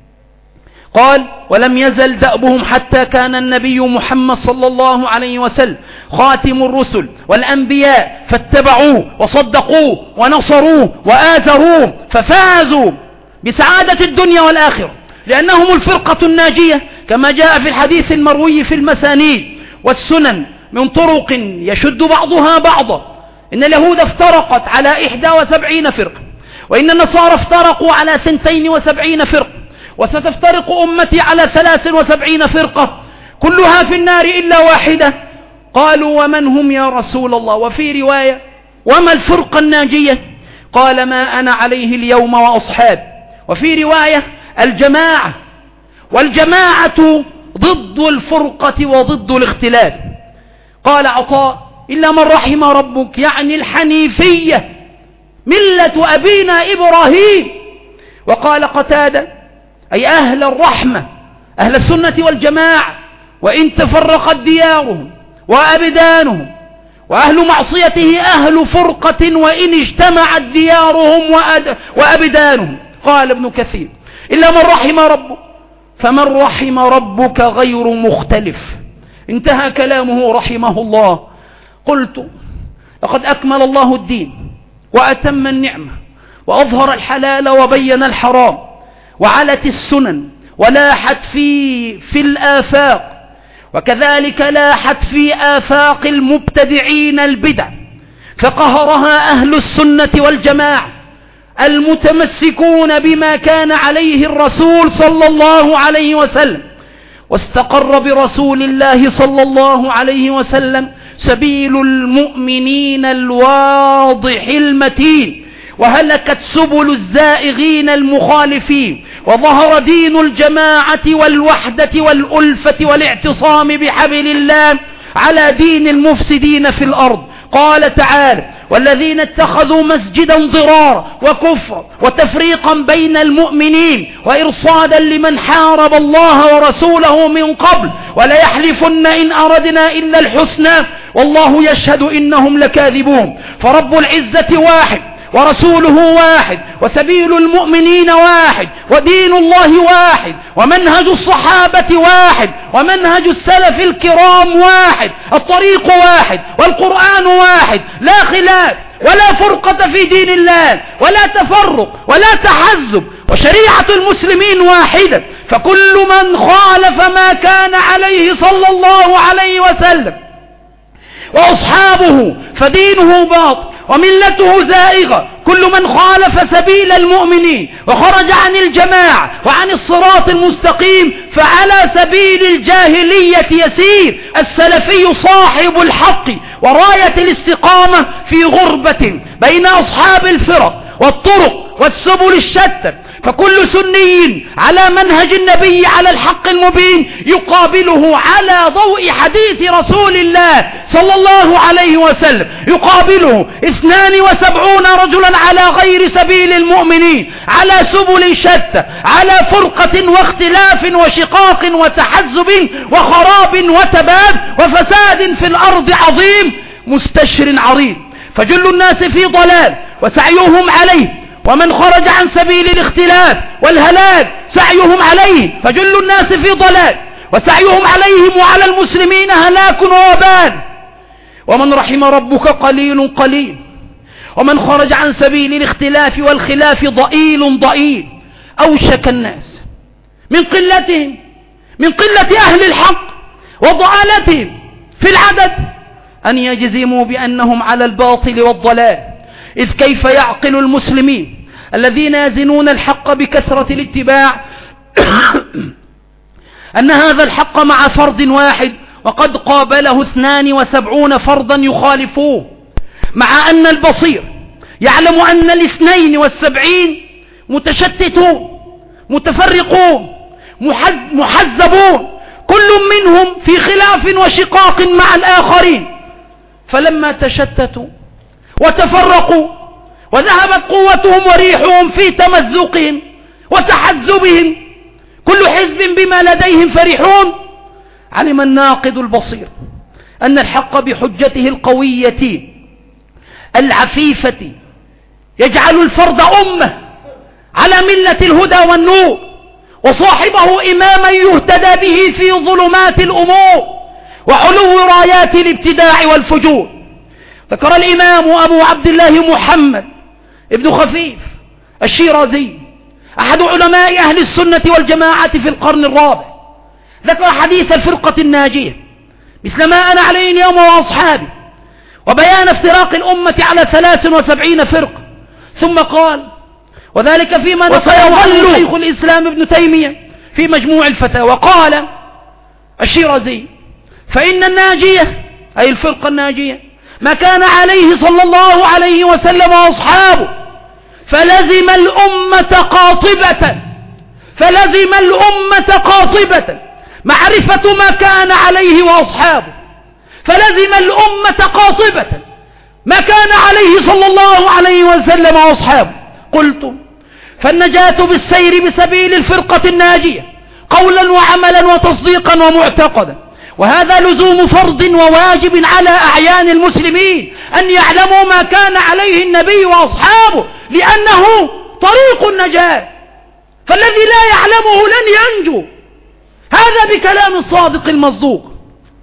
قال ولم يزل دأبهم حتى كان النبي محمد صلى الله عليه وسلم خاتم الرسل والأنبياء فاتبعوه وصدقوه ونصروه وآزروه ففازوا بسعادة الدنيا والآخرة. لأنهم الفرقة الناجية كما جاء في الحديث المروي في المسانيد والسنن من طرق يشد بعضها بعضا. إن اليهود افترقت على إحدى وسبعين فرقة، وإن النصارى افترقوا على سنتين وسبعين فرقة، وستفترق أمتي على ثلاث وسبعين فرقة كلها في النار إلا واحدة. قالوا ومن هم يا رسول الله؟ وفي رواية وما الفرقة الناجية؟ قال ما أنا عليه اليوم وأصحاب. وفي رواية الجماعة، والجماعة ضد الفرقة وضد الاختلاف. قال عطاء إلا من رحم ربك، يعني الحنيفية ملة أبينا إبراهيم. وقال قتادة أي أهل الرحمة أهل السنة والجماعة، وإن تفرقت ديارهم وأبدانهم، وأهل معصيته أهل فرقة وإن اجتمعت ديارهم وأبدانهم. قال ابن كثير إلا من رحم ربك، فمن رحم ربك غير مختلف. انتهى كلامه رحمه الله. قلت لقد أكمل الله الدين وأتم النعمة وأظهر الحلال وبين الحرام، وعلت السنن ولاحت في في الآفاق، وكذلك لاحت في آفاق المبتدعين البدع، فقهرها أهل السنة والجماعة المتمسكون بما كان عليه الرسول صلى الله عليه وسلم، واستقر برسول الله صلى الله عليه وسلم سبيل المؤمنين الواضح المتين، وهلكت سبل الزائغين المخالفين، وظهر دين الجماعة والوحدة والألفة والاعتصام بحبل الله على دين المفسدين في الأرض. قال تعالى والذين اتخذوا مسجدا ضرارا وكفرا وتفريقا بين المؤمنين وإرصادا لمن حارب الله ورسوله من قبل وليحلفن إن أردنا إلا الحسنى والله يشهد إنهم لكاذبون. فرب العزة واحد ورسوله واحد وسبيل المؤمنين واحد ودين الله واحد ومنهج الصحابة واحد ومنهج السلف الكرام واحد، الطريق واحد والقرآن واحد، لا خلاف ولا فرقة في دين الله ولا تفرق ولا تحزب، وشريعة المسلمين واحدة. فكل من خالف ما كان عليه صلى الله عليه وسلم وأصحابه فدينه باطل وملته زائغة. كل من خالف سبيل المؤمنين وخرج عن الجماعة وعن الصراط المستقيم فعلى سبيل الجاهلية يسير. السلفي صاحب الحق وراية الاستقامة في غربة بين أصحاب الفرق والطرق والسبل الشتى، فكل سني على منهج النبي على الحق المبين يقابله على ضوء حديث رسول الله صلى الله عليه وسلم، يقابله اثنان وسبعون رجلا على غير سبيل المؤمنين، على سبل شتى، على فرقة واختلاف وشقاق وتحزب وخراب وتباب وفساد في الأرض عظيم مستشر عريض. فجل الناس في ضلال وسعيهم عليه، ومن خرج عن سبيل الاختلاف والهلاك سعيهم عليه. فجل الناس في ضلال وسعيهم عليهم وعلى المسلمين هلاك ووبال. ومن رحم ربك قليل قليل، ومن خرج عن سبيل الاختلاف والخلاف ضئيل ضئيل. أوشك الناس من قلتهم من قلة أهل الحق وضلالتهم في العدد أن يجزموا بأنهم على الباطل والضلال. إذ كيف يعقل المسلمين الذين يزنون الحق بكثرة الاتباع أن هذا الحق مع فرد واحد وقد قابله اثنان وسبعون فردا يخالفوه، مع أن البصير يعلم أن الاثنين والسبعين متشتتون متفرقون محزبون، كل منهم في خلاف وشقاق مع الآخرين. فلما تشتتوا وتفرقوا وذهبت قوتهم وريحهم في تمزقهم وتحزبهم، كل حزب بما لديهم فرحون، علم الناقد البصير أن الحق بحجته القوية العفيفة يجعل الفرد أمة على ملة الهدى والنور، وصاحبه إماما يهتدى به في ظلمات الأمور وعلو رايات الابتداع والفجور. ذكر الإمام أبو عبد الله محمد ابن خفيف الشيرازي أحد علماء أهل السنة والجماعة في القرن الرابع ذكر حديث الفرقة الناجية مثل ما أنا عليه اليوم وأصحابي، وبيان افتراق الأمة على ثلاث وسبعين فرقة، ثم قال: وذلك فيما وسيظل شيخ الإسلام ابن تيمية في مجموع الفتاوى. قال الشيرازي: فإن الناجية أي الفرقة الناجية ما كان عليه صلى الله عليه وسلم وأصحابه، فلزم الأمة قاطبة فلزم الأمة قاطبة معرفة ما كان عليه وأصحابه، فلزم الأمة قاطبة ما كان عليه صلى الله عليه وسلم وأصحابه. قلت: فالنجاة بالسير بسبيل الفرقة الناجية قولا وعملا وتصديقا ومعتقدا، وهذا لزوم فرض وواجب على أعيان المسلمين أن يعلموا ما كان عليه النبي وأصحابه، لأنه طريق النجاة، فالذي لا يعلمه لن ينجو. هذا بكلام الصادق المصدوق.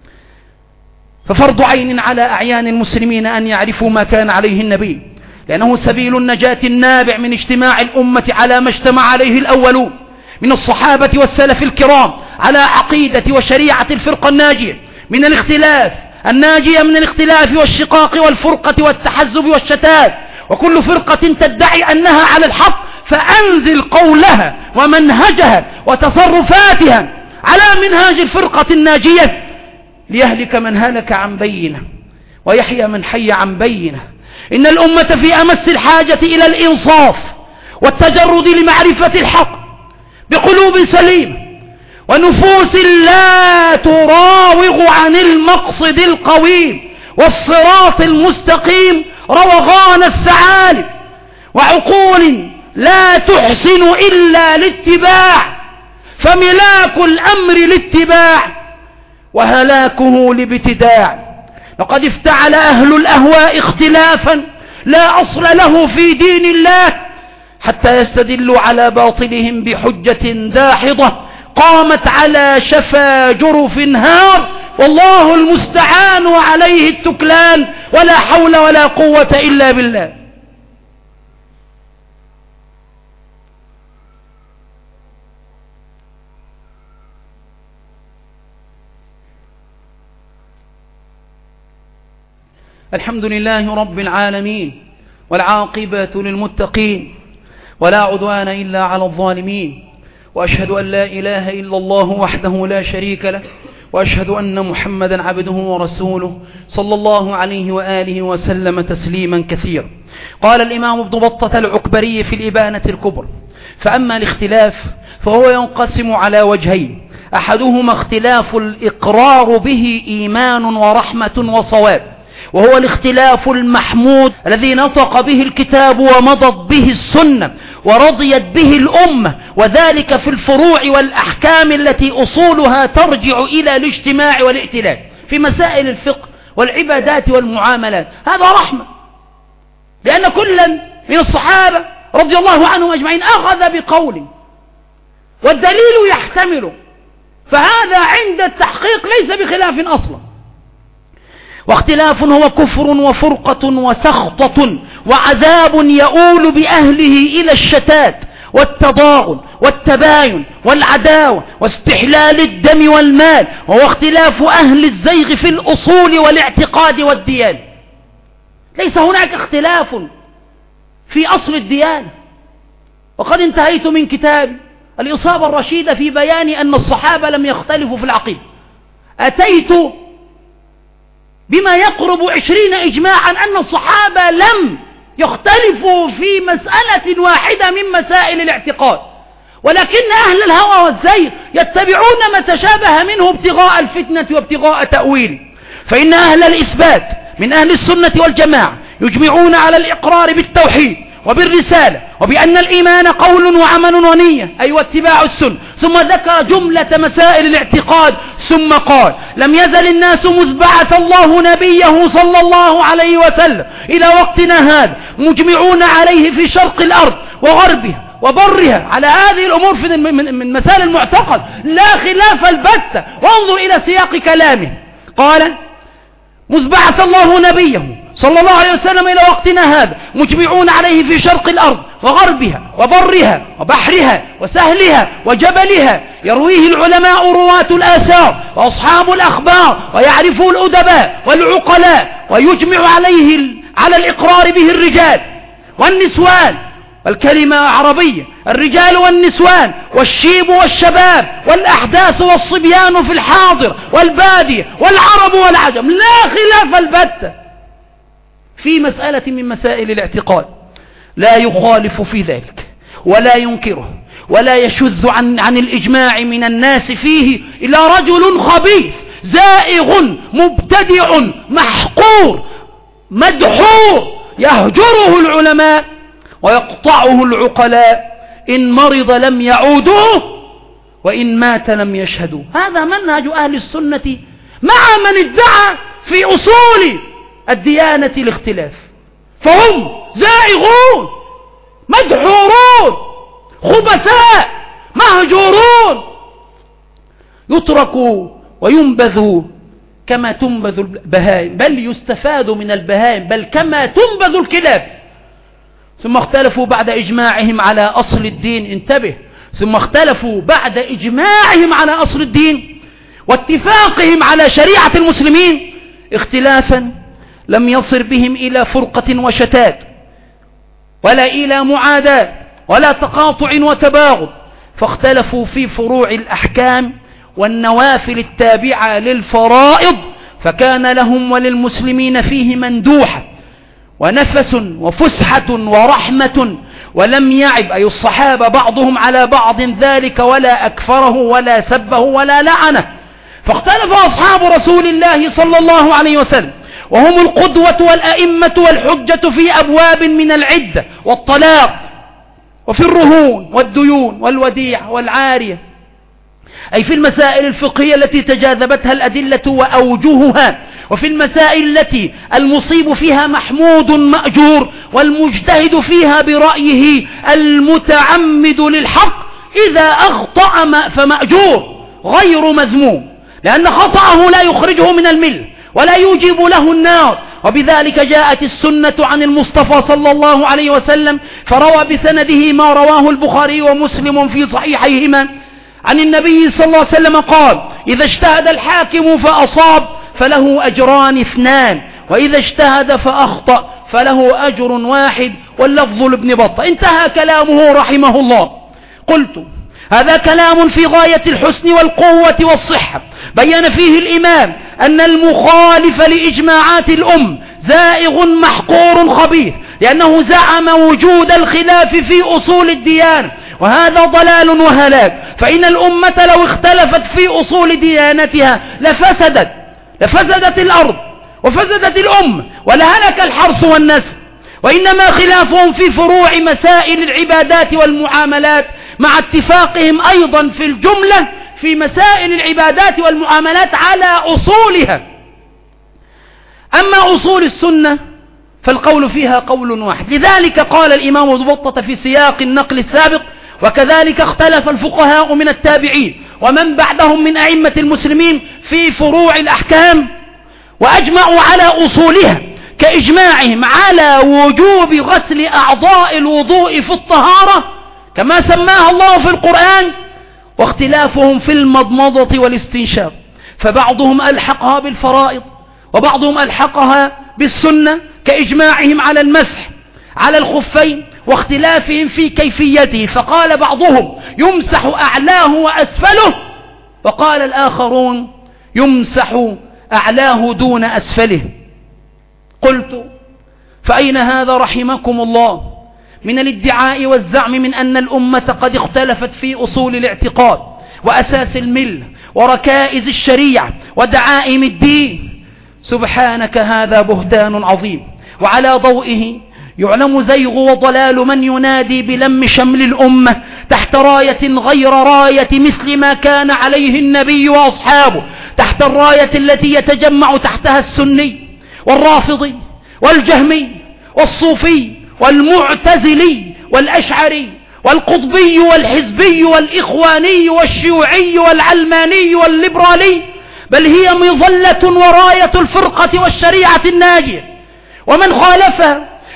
ففرض عين على أعيان المسلمين أن يعرفوا ما كان عليه النبي، لأنه سبيل النجاة النابع من اجتماع الأمة على ما اجتمع عليه الأولون من الصحابة والسلف الكرام على عقيدة وشريعة الفرقة الناجية، من الاختلاف الناجية من الاختلاف والشقاق والفرقة والتحزب والشتات. وكل فرقة تدعي أنها على الحق فأنزل قولها ومنهجها وتصرفاتها على منهاج الفرقة الناجية، ليهلك من هلك عن بينه ويحيى من حي عن بينه. إن الأمة في أمس الحاجة إلى الإنصاف والتجرد لمعرفة الحق بقلوب سليمة ونفوس لا تراوغ عن المقصد القويم والصراط المستقيم روغان الثعالب، وعقول لا تحسن إلا الاتباع، فملاك الأمر الاتباع وهلاكه الابتداع. لقد افتعل أهل الأهواء اختلافا لا أصل له في دين الله، حتى يستدلوا على باطلهم بحجة داحضة قامت على شفا جرف هار، والله المستعان وعليه التكلان، ولا حول ولا قوة إلا بالله. الحمد لله رب العالمين، والعاقبة للمتقين، ولا عدوان إلا على الظالمين، وأشهد أن لا إله إلا الله وحده لا شريك له، وأشهد أن محمدا عبده ورسوله صلى الله عليه وآله وسلم تسليما كثيرا. قال الإمام ابن بطة العكبري في الإبانة الكبرى: فأما الاختلاف فهو ينقسم على وجهين: أحدهما اختلاف الإقرار به إيمان ورحمة وصواب، وهو الاختلاف المحمود الذي نطق به الكتاب ومضت به السنة ورضيت به الأمة، وذلك في الفروع والأحكام التي أصولها ترجع إلى الاجتماع والائتلاف في مسائل الفقه والعبادات والمعاملات. هذا رحمة، لأن كلا من الصحابة رضي الله عنهم أجمعين أخذ بقول والدليل يحتمله، فهذا عند التحقيق ليس بخلاف أصلا. واختلاف هو كفر وفرقة وسخطة وعذاب يؤول بأهله إلى الشتات والتضاغن والتباين والعداوة واستحلال الدم والمال، وهو اختلاف أهل الزيغ في الأصول والاعتقاد والديانة. ليس هناك اختلاف في أصل الديانة. وقد انتهيت من كتاب الإصابة الرشيدة في بيان أن الصحابة لم يختلفوا في العقيدة. أتيت بما يقرب عشرين إجماعا أن الصحابة لم يختلفوا في مسألة واحدة من مسائل الاعتقاد، ولكن أهل الهوى والزيغ يتبعون ما تشابه منه ابتغاء الفتنة وابتغاء تأويله. فإن أهل الإثبات من أهل السنة والجماعة يجمعون على الإقرار بالتوحيد وبالرسالة وبأن الإيمان قول وعمل ونية، أي واتباع السنة. ثم ذكر جملة مسائل الاعتقاد ثم قال: لم يزل الناس مذ بعث الله نبيه صلى الله عليه وسلم إلى وقتنا هذا مجمعون عليه في شرق الأرض وغربها وبرها على هذه الأمور في من مسائل المعتقد لا خلاف البتة. وانظر إلى سياق كلامه، قال: مذ بعث الله نبيه صلى الله عليه وسلم إلى وقتنا هذا مجمعون عليه في شرق الأرض وغربها وبرها وبحرها وسهلها وجبلها، يرويه العلماء رواة الآثار وأصحاب الأخبار، ويعرفه الأدباء والعقلاء، ويجمع عليه على الإقرار به الرجال والنسوان، والكلمة عربية، الرجال والنسوان والشيب والشباب والأحداث والصبيان في الحاضر والبادية والعرب والعجم، لا خلاف البتة في مسألة من مسائل الاعتقاد، لا يخالف في ذلك ولا ينكره ولا يشذ عن, عن الإجماع من الناس فيه إلا رجل خبيث زائغ مبتدع محقور مدحور يهجره العلماء ويقطعه العقلاء، إن مرض لم يعودوه وإن مات لم يشهدوه. هذا منهج أهل السنة مع من ادعى في أصول الديانة الاختلاف، فهم زائغون مدحورون خبثاء مهجورون، يتركوا وينبذوا كما تنبذ البهائم، بل يستفاد من البهائم بل كما تنبذ الكلاب. ثم اختلفوا بعد إجماعهم على أصل الدين، انتبه، ثم اختلفوا بعد إجماعهم على أصل الدين واتفاقهم على شريعة المسلمين اختلافا لم يصر بهم إلى فرقة وشتات ولا إلى معاداة ولا تقاطع وتباغض، فاختلفوا في فروع الأحكام والنوافل التابعة للفرائض، فكان لهم وللمسلمين فيه مندوحة ونفس وفسحة ورحمة، ولم يعب أي الصحابة بعضهم على بعض ذلك ولا أكفره ولا سبه ولا لعنه. فاختلف أصحاب رسول الله صلى الله عليه وسلم وهم القدوة والأئمة والحجة في أبواب من العدة والطلاق وفي الرهون والديون والوديع والعارية، أي في المسائل الفقهية التي تجاذبتها الأدلة وأوجهها، وفي المسائل التي المصيب فيها محمود مأجور والمجتهد فيها برأيه المتعمد للحق إذا أخطأ فمأجور غير مذموم، لأن خطأه لا يخرجه من الملة ولا يوجب له النار. وبذلك جاءت السنة عن المصطفى صلى الله عليه وسلم، فروى بسنده ما رواه البخاري ومسلم في صحيحيهما عن النبي صلى الله عليه وسلم قال: إذا اجتهد الحاكم فأصاب فله أجران اثنان، وإذا اجتهد فأخطأ فله أجر واحد، واللفظ لابن بطة. انتهى كلامه رحمه الله. قلت: هذا كلام في غاية الحسن والقوة والصحة، بيّن فيه الإمام أن المخالف لإجماعات الأم زائغ محقور خبيث، لأنه زعم وجود الخلاف في أصول الديانة، وهذا ضلال وهلاك، فإن الأمة لو اختلفت في أصول ديانتها لفسدت لفسدت الأرض وفسدت الأمة ولهلك الحرث والنسل، وإنما خلافهم في فروع مسائل العبادات والمعاملات، مع اتفاقهم أيضا في الجملة في مسائل العبادات والمعاملات على أصولها. أما أصول السنة فالقول فيها قول واحد، لذلك قال الإمام ابن بطة في سياق النقل السابق: وكذلك اختلف الفقهاء من التابعين ومن بعدهم من أئمة المسلمين في فروع الأحكام، وأجمعوا على أصولها، كإجماعهم على وجوب غسل أعضاء الوضوء في الطهارة كما سماها الله في القرآن، واختلافهم في المضمضة والاستنشاق، فبعضهم ألحقها بالفرائض وبعضهم ألحقها بالسنة، كإجماعهم على المسح على الخفين واختلافهم في كيفيته، فقال بعضهم يمسح أعلاه وأسفله، وقال الآخرون يمسح أعلاه دون أسفله. قلت: فأين هذا رحمكم الله من الادعاء والزعم من أن الأمة قد اختلفت في أصول الاعتقاد وأساس الملة وركائز الشريعة ودعائم الدين؟ سبحانك، هذا بهتان عظيم، وعلى ضوئه يعلم زيغ وضلال من ينادي بلم شمل الأمة تحت راية غير راية مثل ما كان عليه النبي وأصحابه، تحت الراية التي يتجمع تحتها السني والرافضي والجهمي والصوفي والمعتزلي والأشعري والقطبي والحزبي والإخواني والشيوعي والعلماني والليبرالي، بل هي مظلة وراية الفرقة والشريعة الناجية، ومن خالفها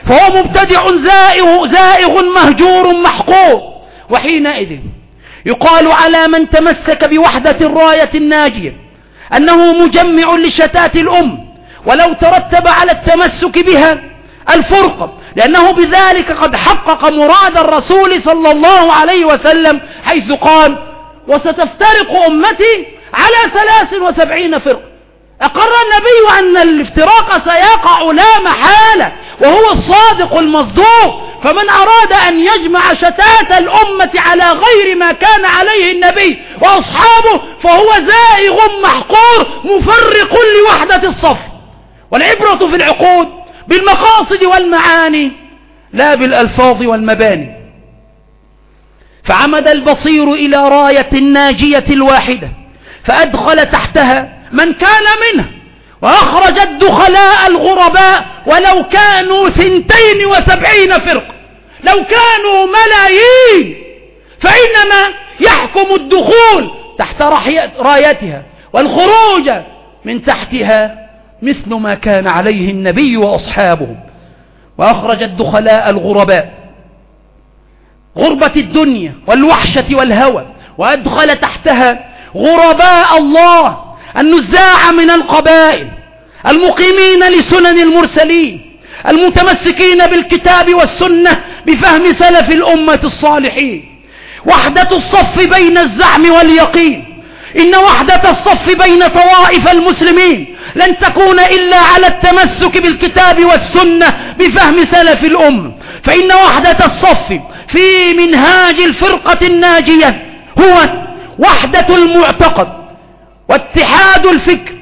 فهو مبتدع زائغ, زائغ مهجور محقور. وحينئذ يقال على من تمسك بوحدة الراية الناجية أنه مجمع لشتات الأم، ولو ترتب على التمسك بها الفرقة، لأنه بذلك قد حقق مراد الرسول صلى الله عليه وسلم حيث قال: وستفترق أمتي على ثلاث وسبعين فرقة. أقر النبي أن الافتراق سيقع لا محالة، وهو الصادق المصدوق. فمن أراد أن يجمع شتات الأمة على غير ما كان عليه النبي وأصحابه فهو زائغ محقور مفرق لوحدة الصف. والعبرة في العقود بالمقاصد والمعاني لا بالألفاظ والمباني. فعمد البصير إلى راية الناجية الواحدة فأدخل تحتها من كان منه، وأخرج الدخلاء الغرباء ولو كانوا ثنتين وسبعين فرقة، لو كانوا ملايين، فإنما يحكم الدخول تحت رايتها والخروج من تحتها مثل ما كان عليه النبي وأصحابه. وأخرج الدخلاء الغرباء، غربة الدنيا والوحشة والهوى، وأدخل تحتها غرباء الله النزاع من القبائل المقيمين لسنن المرسلين المتمسكين بالكتاب والسنة بفهم سلف الأمة الصالحين. وحدة الصف بين الزعم واليقين. إن وحدة الصف بين طوائف المسلمين لن تكون إلا على التمسك بالكتاب والسنة بفهم سلف الأمة. فإن وحدة الصف في منهاج الفرقة الناجية هو وحدة المعتقد واتحاد الفكر،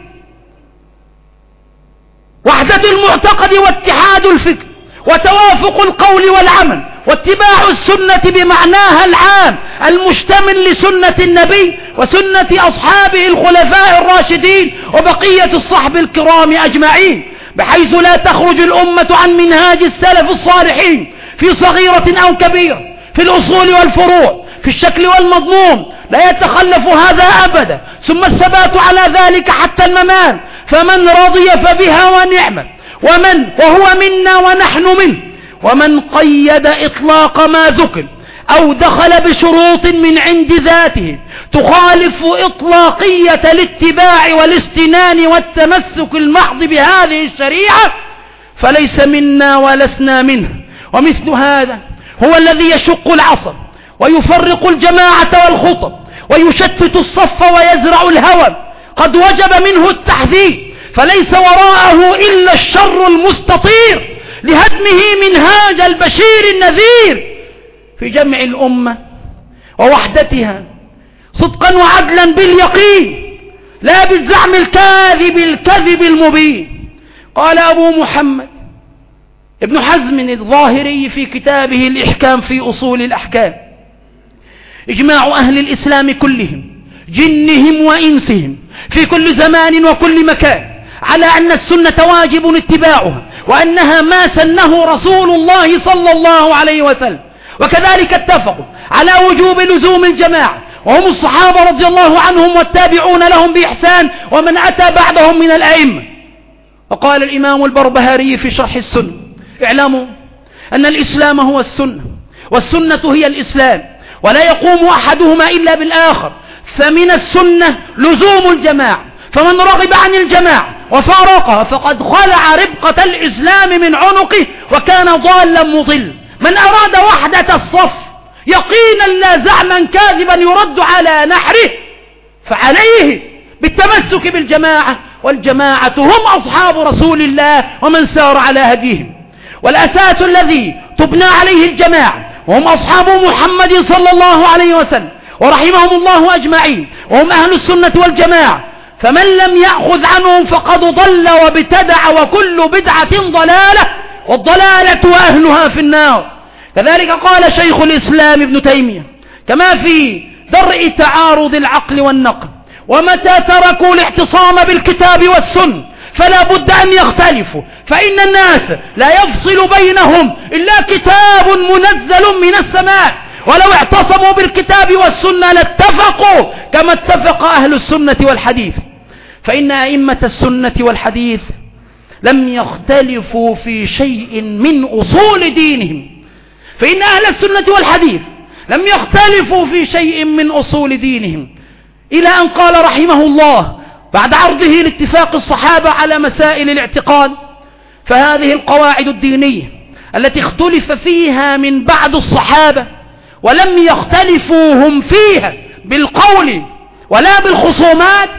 وحدة المعتقد واتحاد الفكر وتوافق القول والعمل واتباع السنة بمعناها العام المشتمل لسنة النبي وسنة أصحابه الخلفاء الراشدين وبقية الصحب الكرام أجمعين، بحيث لا تخرج الأمة عن منهاج السلف الصالحين في صغيرة أو كبيرة، في الأصول والفروع، في الشكل والمضمون، لا يتخلف هذا أبدا. ثم الثبات على ذلك حتى الممات. فمن رضي فبها ونعمة، ومن وهو منا ونحن منه. ومن قيد إطلاق ما ذكر أو دخل بشروط من عند ذاته تخالف إطلاقية الاتباع والاستنان والتمسك المحض بهذه الشريعة فليس منا ولسنا منه. ومثل هذا هو الذي يشق العصر ويفرق الجماعة والخطب ويشتت الصف ويزرع الهوى. قد وجب منه التحذير، فليس وراءه إلا الشر المستطير لهدمه منهاج البشير النذير في جمع الأمة ووحدتها صدقا وعدلا باليقين، لا بالزعم الكاذب الكذب المبين. قال أبو محمد ابن حزم الظاهري في كتابه الإحكام في أصول الأحكام: إجماع أهل الإسلام كلهم جنهم وإنسهم في كل زمان وكل مكان على أن السنة واجب اتباعها، وأنها ما سنه رسول الله صلى الله عليه وسلم. وكذلك اتفقوا على وجوب لزوم الجماعة، وهم الصحابة رضي الله عنهم والتابعون لهم بإحسان ومن أتى بعدهم من الأئمة. وقال الإمام البربهاري في شرح السنة: اعلموا أن الإسلام هو السنة، والسنة هي الإسلام، ولا يقوم أحدهما إلا بالآخر. فمن السنة لزوم الجماعة، فمن رغب عن الجماعة وفارقها فقد خلع ربقة الإسلام من عنقه وكان ضالا مضل. من أراد وحدة الصف يقينا لا زعما كاذبا يرد على نحره فعليه بالتمسك بالجماعة، والجماعة هم أصحاب رسول الله ومن سار على هديهم. والأساس الذي تبنى عليه الجماعة وهم أصحاب محمد صلى الله عليه وسلم ورحمهم الله أجمعين، وهم أهل السنة والجماعة. فمن لم يأخذ عنهم فقد ضل وابتدع، وكل بدعة ضلالة، والضلالة وأهلها في النار. كذلك قال شيخ الإسلام ابن تيمية كما في درء تعارض العقل والنقل: ومتى تركوا الاعتصام بالكتاب والسنة فلا بد أن يختلفوا، فإن الناس لا يفصل بينهم إلا كتاب منزل من السماء، ولو اعتصموا بالكتاب والسنة لاتفقوا كما اتفق أهل السنة والحديث. فإن أئمة السنة والحديث لم يختلفوا في شيء من أصول دينهم. فإن أهل السنة والحديث لم يختلفوا في شيء من أصول دينهم، إلى أن قال رحمه الله بعد عرضه لاتفاق الصحابة على مسائل الاعتقاد: فهذه القواعد الدينية التي اختلف فيها من بعد الصحابة ولم يختلفوا هم فيها بالقول ولا بالخصومات،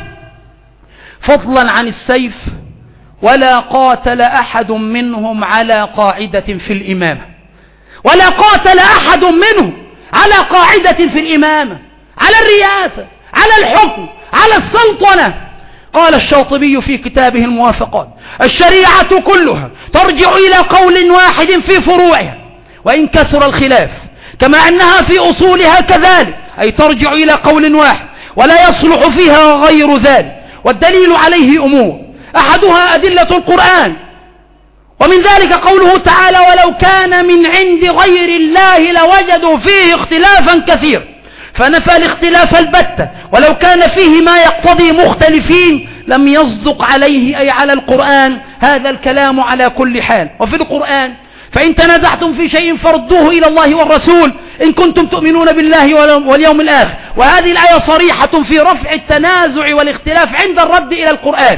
فضلا عن السيف، ولا قاتل أحد منهم على قاعدة في الإمامة، ولا قاتل أحد منهم على قاعدة في الإمامة، على الرياسة، على الحكم، على السلطنة. قال الشاطبي في كتابه الموافقات: الشريعة كلها ترجع إلى قول واحد في فروعها وإن كثر الخلاف، كما أنها في أصولها كذلك، أي ترجع إلى قول واحد ولا يصلح فيها غير ذلك. والدليل عليه أمور، أحدها أدلة القرآن، ومن ذلك قوله تعالى: ولو كان من عند غير الله لوجدوا فيه اختلافا كثيرا، فنفى الاختلاف البتة، ولو كان فيه ما يقتضي مختلفين لم يصدق عليه أي على القرآن هذا الكلام على كل حال. وفي القرآن: فإن تنازعتم في شيء فردوه إلى الله والرسول إن كنتم تؤمنون بالله واليوم الآخر. وهذه الآية صريحة في رفع التنازع والاختلاف عند الرد إلى القرآن،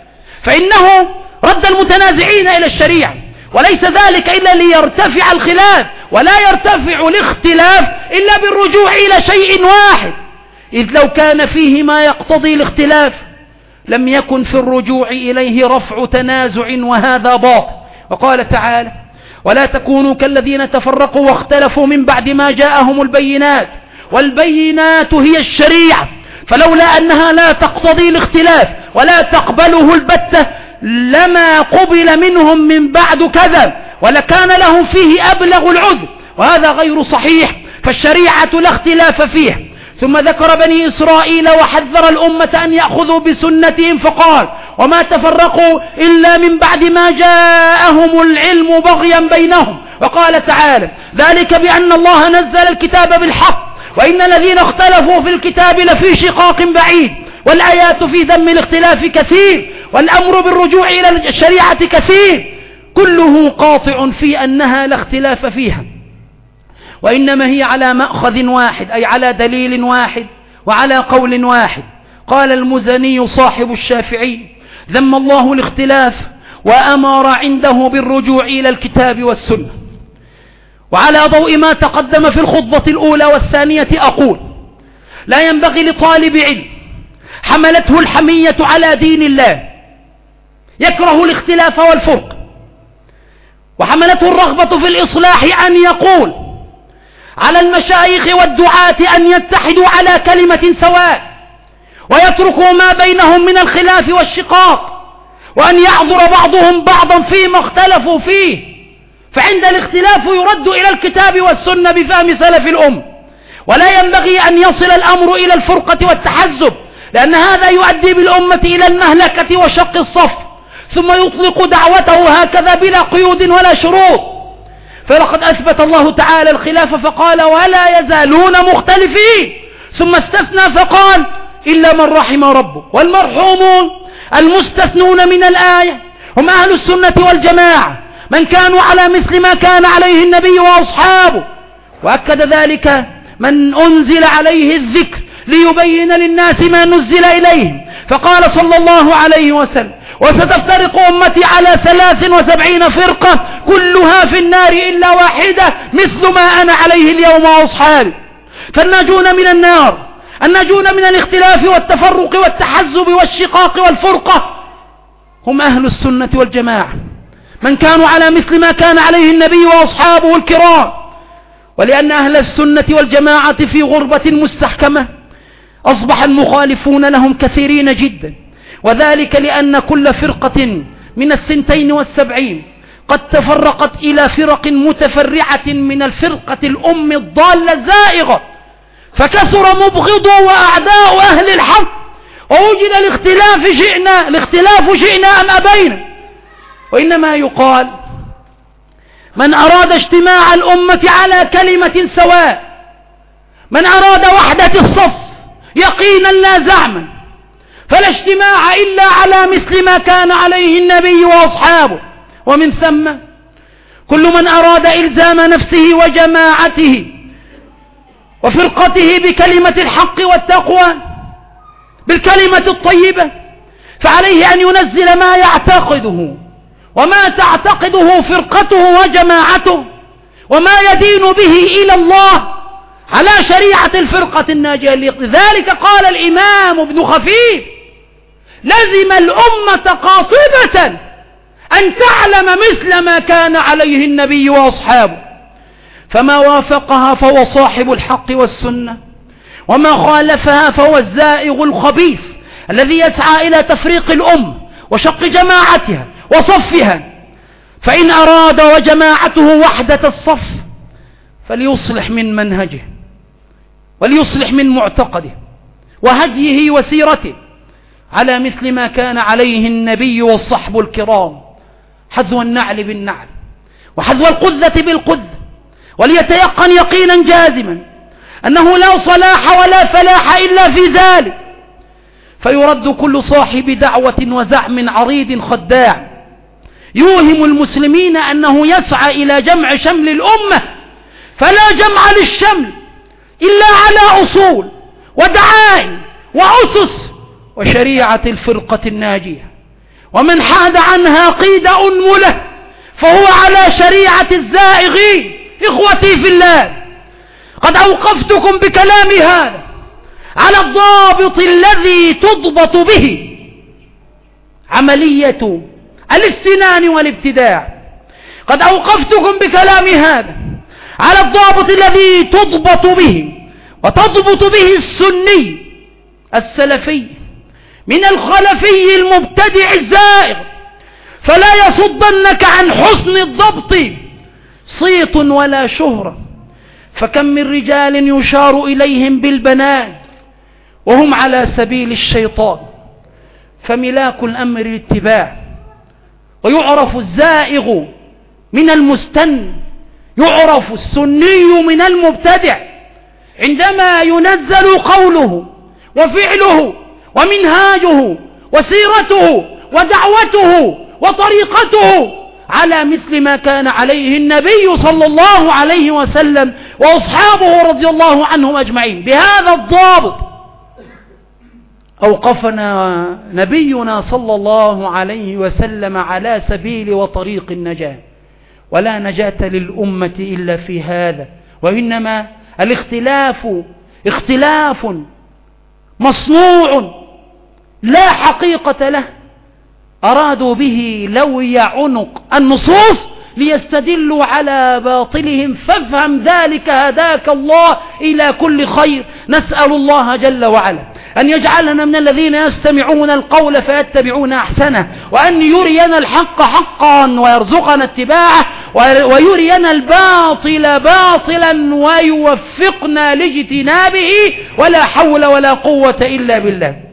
فإنه رد المتنازعين إلى الشريعة، وليس ذلك إلا ليرتفع الخلاف، ولا يرتفع الاختلاف إلا بالرجوع إلى شيء واحد، إذ لو كان فيه ما يقتضي الاختلاف لم يكن في الرجوع إليه رفع تنازع، وهذا باطل. وقال تعالى: ولا تكونوا كالذين تفرقوا واختلفوا من بعد ما جاءهم البينات، والبينات هي الشريعة، فلولا أنها لا تقتضي الاختلاف ولا تقبله البتة لما قبل منهم من بعد كذا، ولكان لهم فيه أبلغ العذر، وهذا غير صحيح، فالشريعة لا اختلاف فيها. ثم ذكر بني إسرائيل وحذر الأمة أن يأخذوا بسنتهم، فقال: وما تفرقوا إلا من بعد ما جاءهم العلم بغيا بينهم. وقال تعالى: ذلك بأن الله نزل الكتاب بالحق وإن الذين اختلفوا في الكتاب لفي شقاق بعيد. والآيات في ذم الاختلاف كثير، والأمر بالرجوع إلى الشريعة كثير، كله قاطع في أنها لا اختلاف فيها، وإنما هي على مأخذ واحد، أي على دليل واحد وعلى قول واحد. قال المزني صاحب الشافعي: ذم الله الاختلاف وأمر عنده بالرجوع إلى الكتاب والسنة. وعلى ضوء ما تقدم في الخطبة الأولى والثانية أقول: لا ينبغي لطالب علم حملته الحمية على دين الله يكره الاختلاف والفرق، وحملته الرغبة في الإصلاح أن يقول على المشايخ والدعاة أن يتحدوا على كلمة سواء ويتركوا ما بينهم من الخلاف والشقاق، وأن يعذر بعضهم بعضا فيما اختلفوا فيه، فعند الاختلاف يرد إلى الكتاب والسنة بفهم سلف الأم. ولا ينبغي أن يصل الأمر إلى الفرقة والتحزب، لأن هذا يؤدي بالأمة إلى المهلكة وشق الصف، ثم يطلق دعوته هكذا بلا قيود ولا شروط. فلقد أثبت الله تعالى الخلاف فقال: ولا يزالون مختلفين، ثم استثنى فقال: إلا من رحم ربه. والمرحومون المستثنون من الآية هم أهل السنة والجماعة، من كانوا على مثل ما كان عليه النبي وأصحابه. وأكد ذلك من أنزل عليه الذكر ليبين للناس ما نزل إليهم، فقال صلى الله عليه وسلم: وستفترق أمتي على ثلاث وسبعين فرقة كلها في النار إلا واحدة مثل ما أنا عليه اليوم وأصحابي. فالناجون من النار، الناجون من الاختلاف والتفرق والتحزب والشقاق والفرقة هم أهل السنة والجماعة، من كانوا على مثل ما كان عليه النبي وأصحابه الكرام. ولأن أهل السنة والجماعة في غربة مستحكمة أصبح المخالفون لهم كثيرين جدا، وذلك لأن كل فرقة من الثنتين والسبعين قد تفرقت إلى فرق متفرعة من الفرقة الأم الضالة الزائغة، فكثر مبغضوا وأعداء أهل الحق، ووجد الاختلاف شئنا الاختلاف شئنا أم أبينا. وإنما يقال: من أراد اجتماع الأمة على كلمة سواء، من أراد وحدة الصف يقينا لا زعما، فلا اجتماع إلا على مثل ما كان عليه النبي وأصحابه. ومن ثم كل من أراد إلزام نفسه وجماعته وفرقته بكلمة الحق والتقوى بالكلمة الطيبة فعليه أن ينزل ما يعتقده وما تعتقده فرقته وجماعته وما يدين به إلى الله على شريعة الفرقة الناجية. لذلك قال الإمام ابن خفيف: لزم الأمة قاطبة أن تعلم مثل ما كان عليه النبي وأصحابه، فما وافقها فهو صاحب الحق والسنة، وما خالفها فهو الزائغ الخبيث الذي يسعى إلى تفريق الأمة وشق جماعتها وصفها. فإن أراد وجماعته وحدة الصف فليصلح من منهجه وليصلح من معتقده وهديه وسيرته على مثل ما كان عليه النبي والصحب الكرام، حذو النعل بالنعل وحذو القذة بالقذة، وليتيقن يقينا جازما أنه لا صلاح ولا فلاح إلا في ذلك. فيرد كل صاحب دعوة وزعم عريض خداع يوهم المسلمين أنه يسعى إلى جمع شمل الأمة، فلا جمع للشمل إلا على أصول ودعائم وأسس وشريعة الفرقة الناجية، ومن حاد عنها قيد أنمله فهو على شريعة الزائغين. إخوتي في الله، قد أوقفتكم بكلام هذا على الضابط الذي تضبط به عملية الاستنان والابتداع. قد أوقفتكم بكلام هذا على الضابط الذي تضبط به وتضبط به السني السلفي من الخلفي المبتدع الزائغ، فلا يصدنك عن حسن الضبط صيت ولا شهرة. فكم من رجال يشار إليهم بالبنان وهم على سبيل الشيطان، فملاك الأمر الاتباع، ويعرف الزائغ من المستن، يعرف السني من المبتدع عندما ينزل قوله وفعله ومنهاجه وسيرته ودعوته وطريقته على مثل ما كان عليه النبي صلى الله عليه وسلم وأصحابه رضي الله عنهم أجمعين. بهذا الضابط أوقفنا نبينا صلى الله عليه وسلم على سبيل وطريق النجاة، ولا نجاة للأمة إلا في هذا، وإنما الاختلاف اختلاف مصنوع لا حقيقة له، أرادوا به لوي عنق النصوص ليستدلوا على باطلهم، فافهم ذلك هداك الله إلى كل خير. نسأل الله جل وعلا أن يجعلنا من الذين يستمعون القول فيتبعون أحسنه، وأن يرينا الحق حقا ويرزقنا اتباعه، ويرينا الباطل باطلا ويوفقنا لاجتنابه، ولا حول ولا قوة إلا بالله.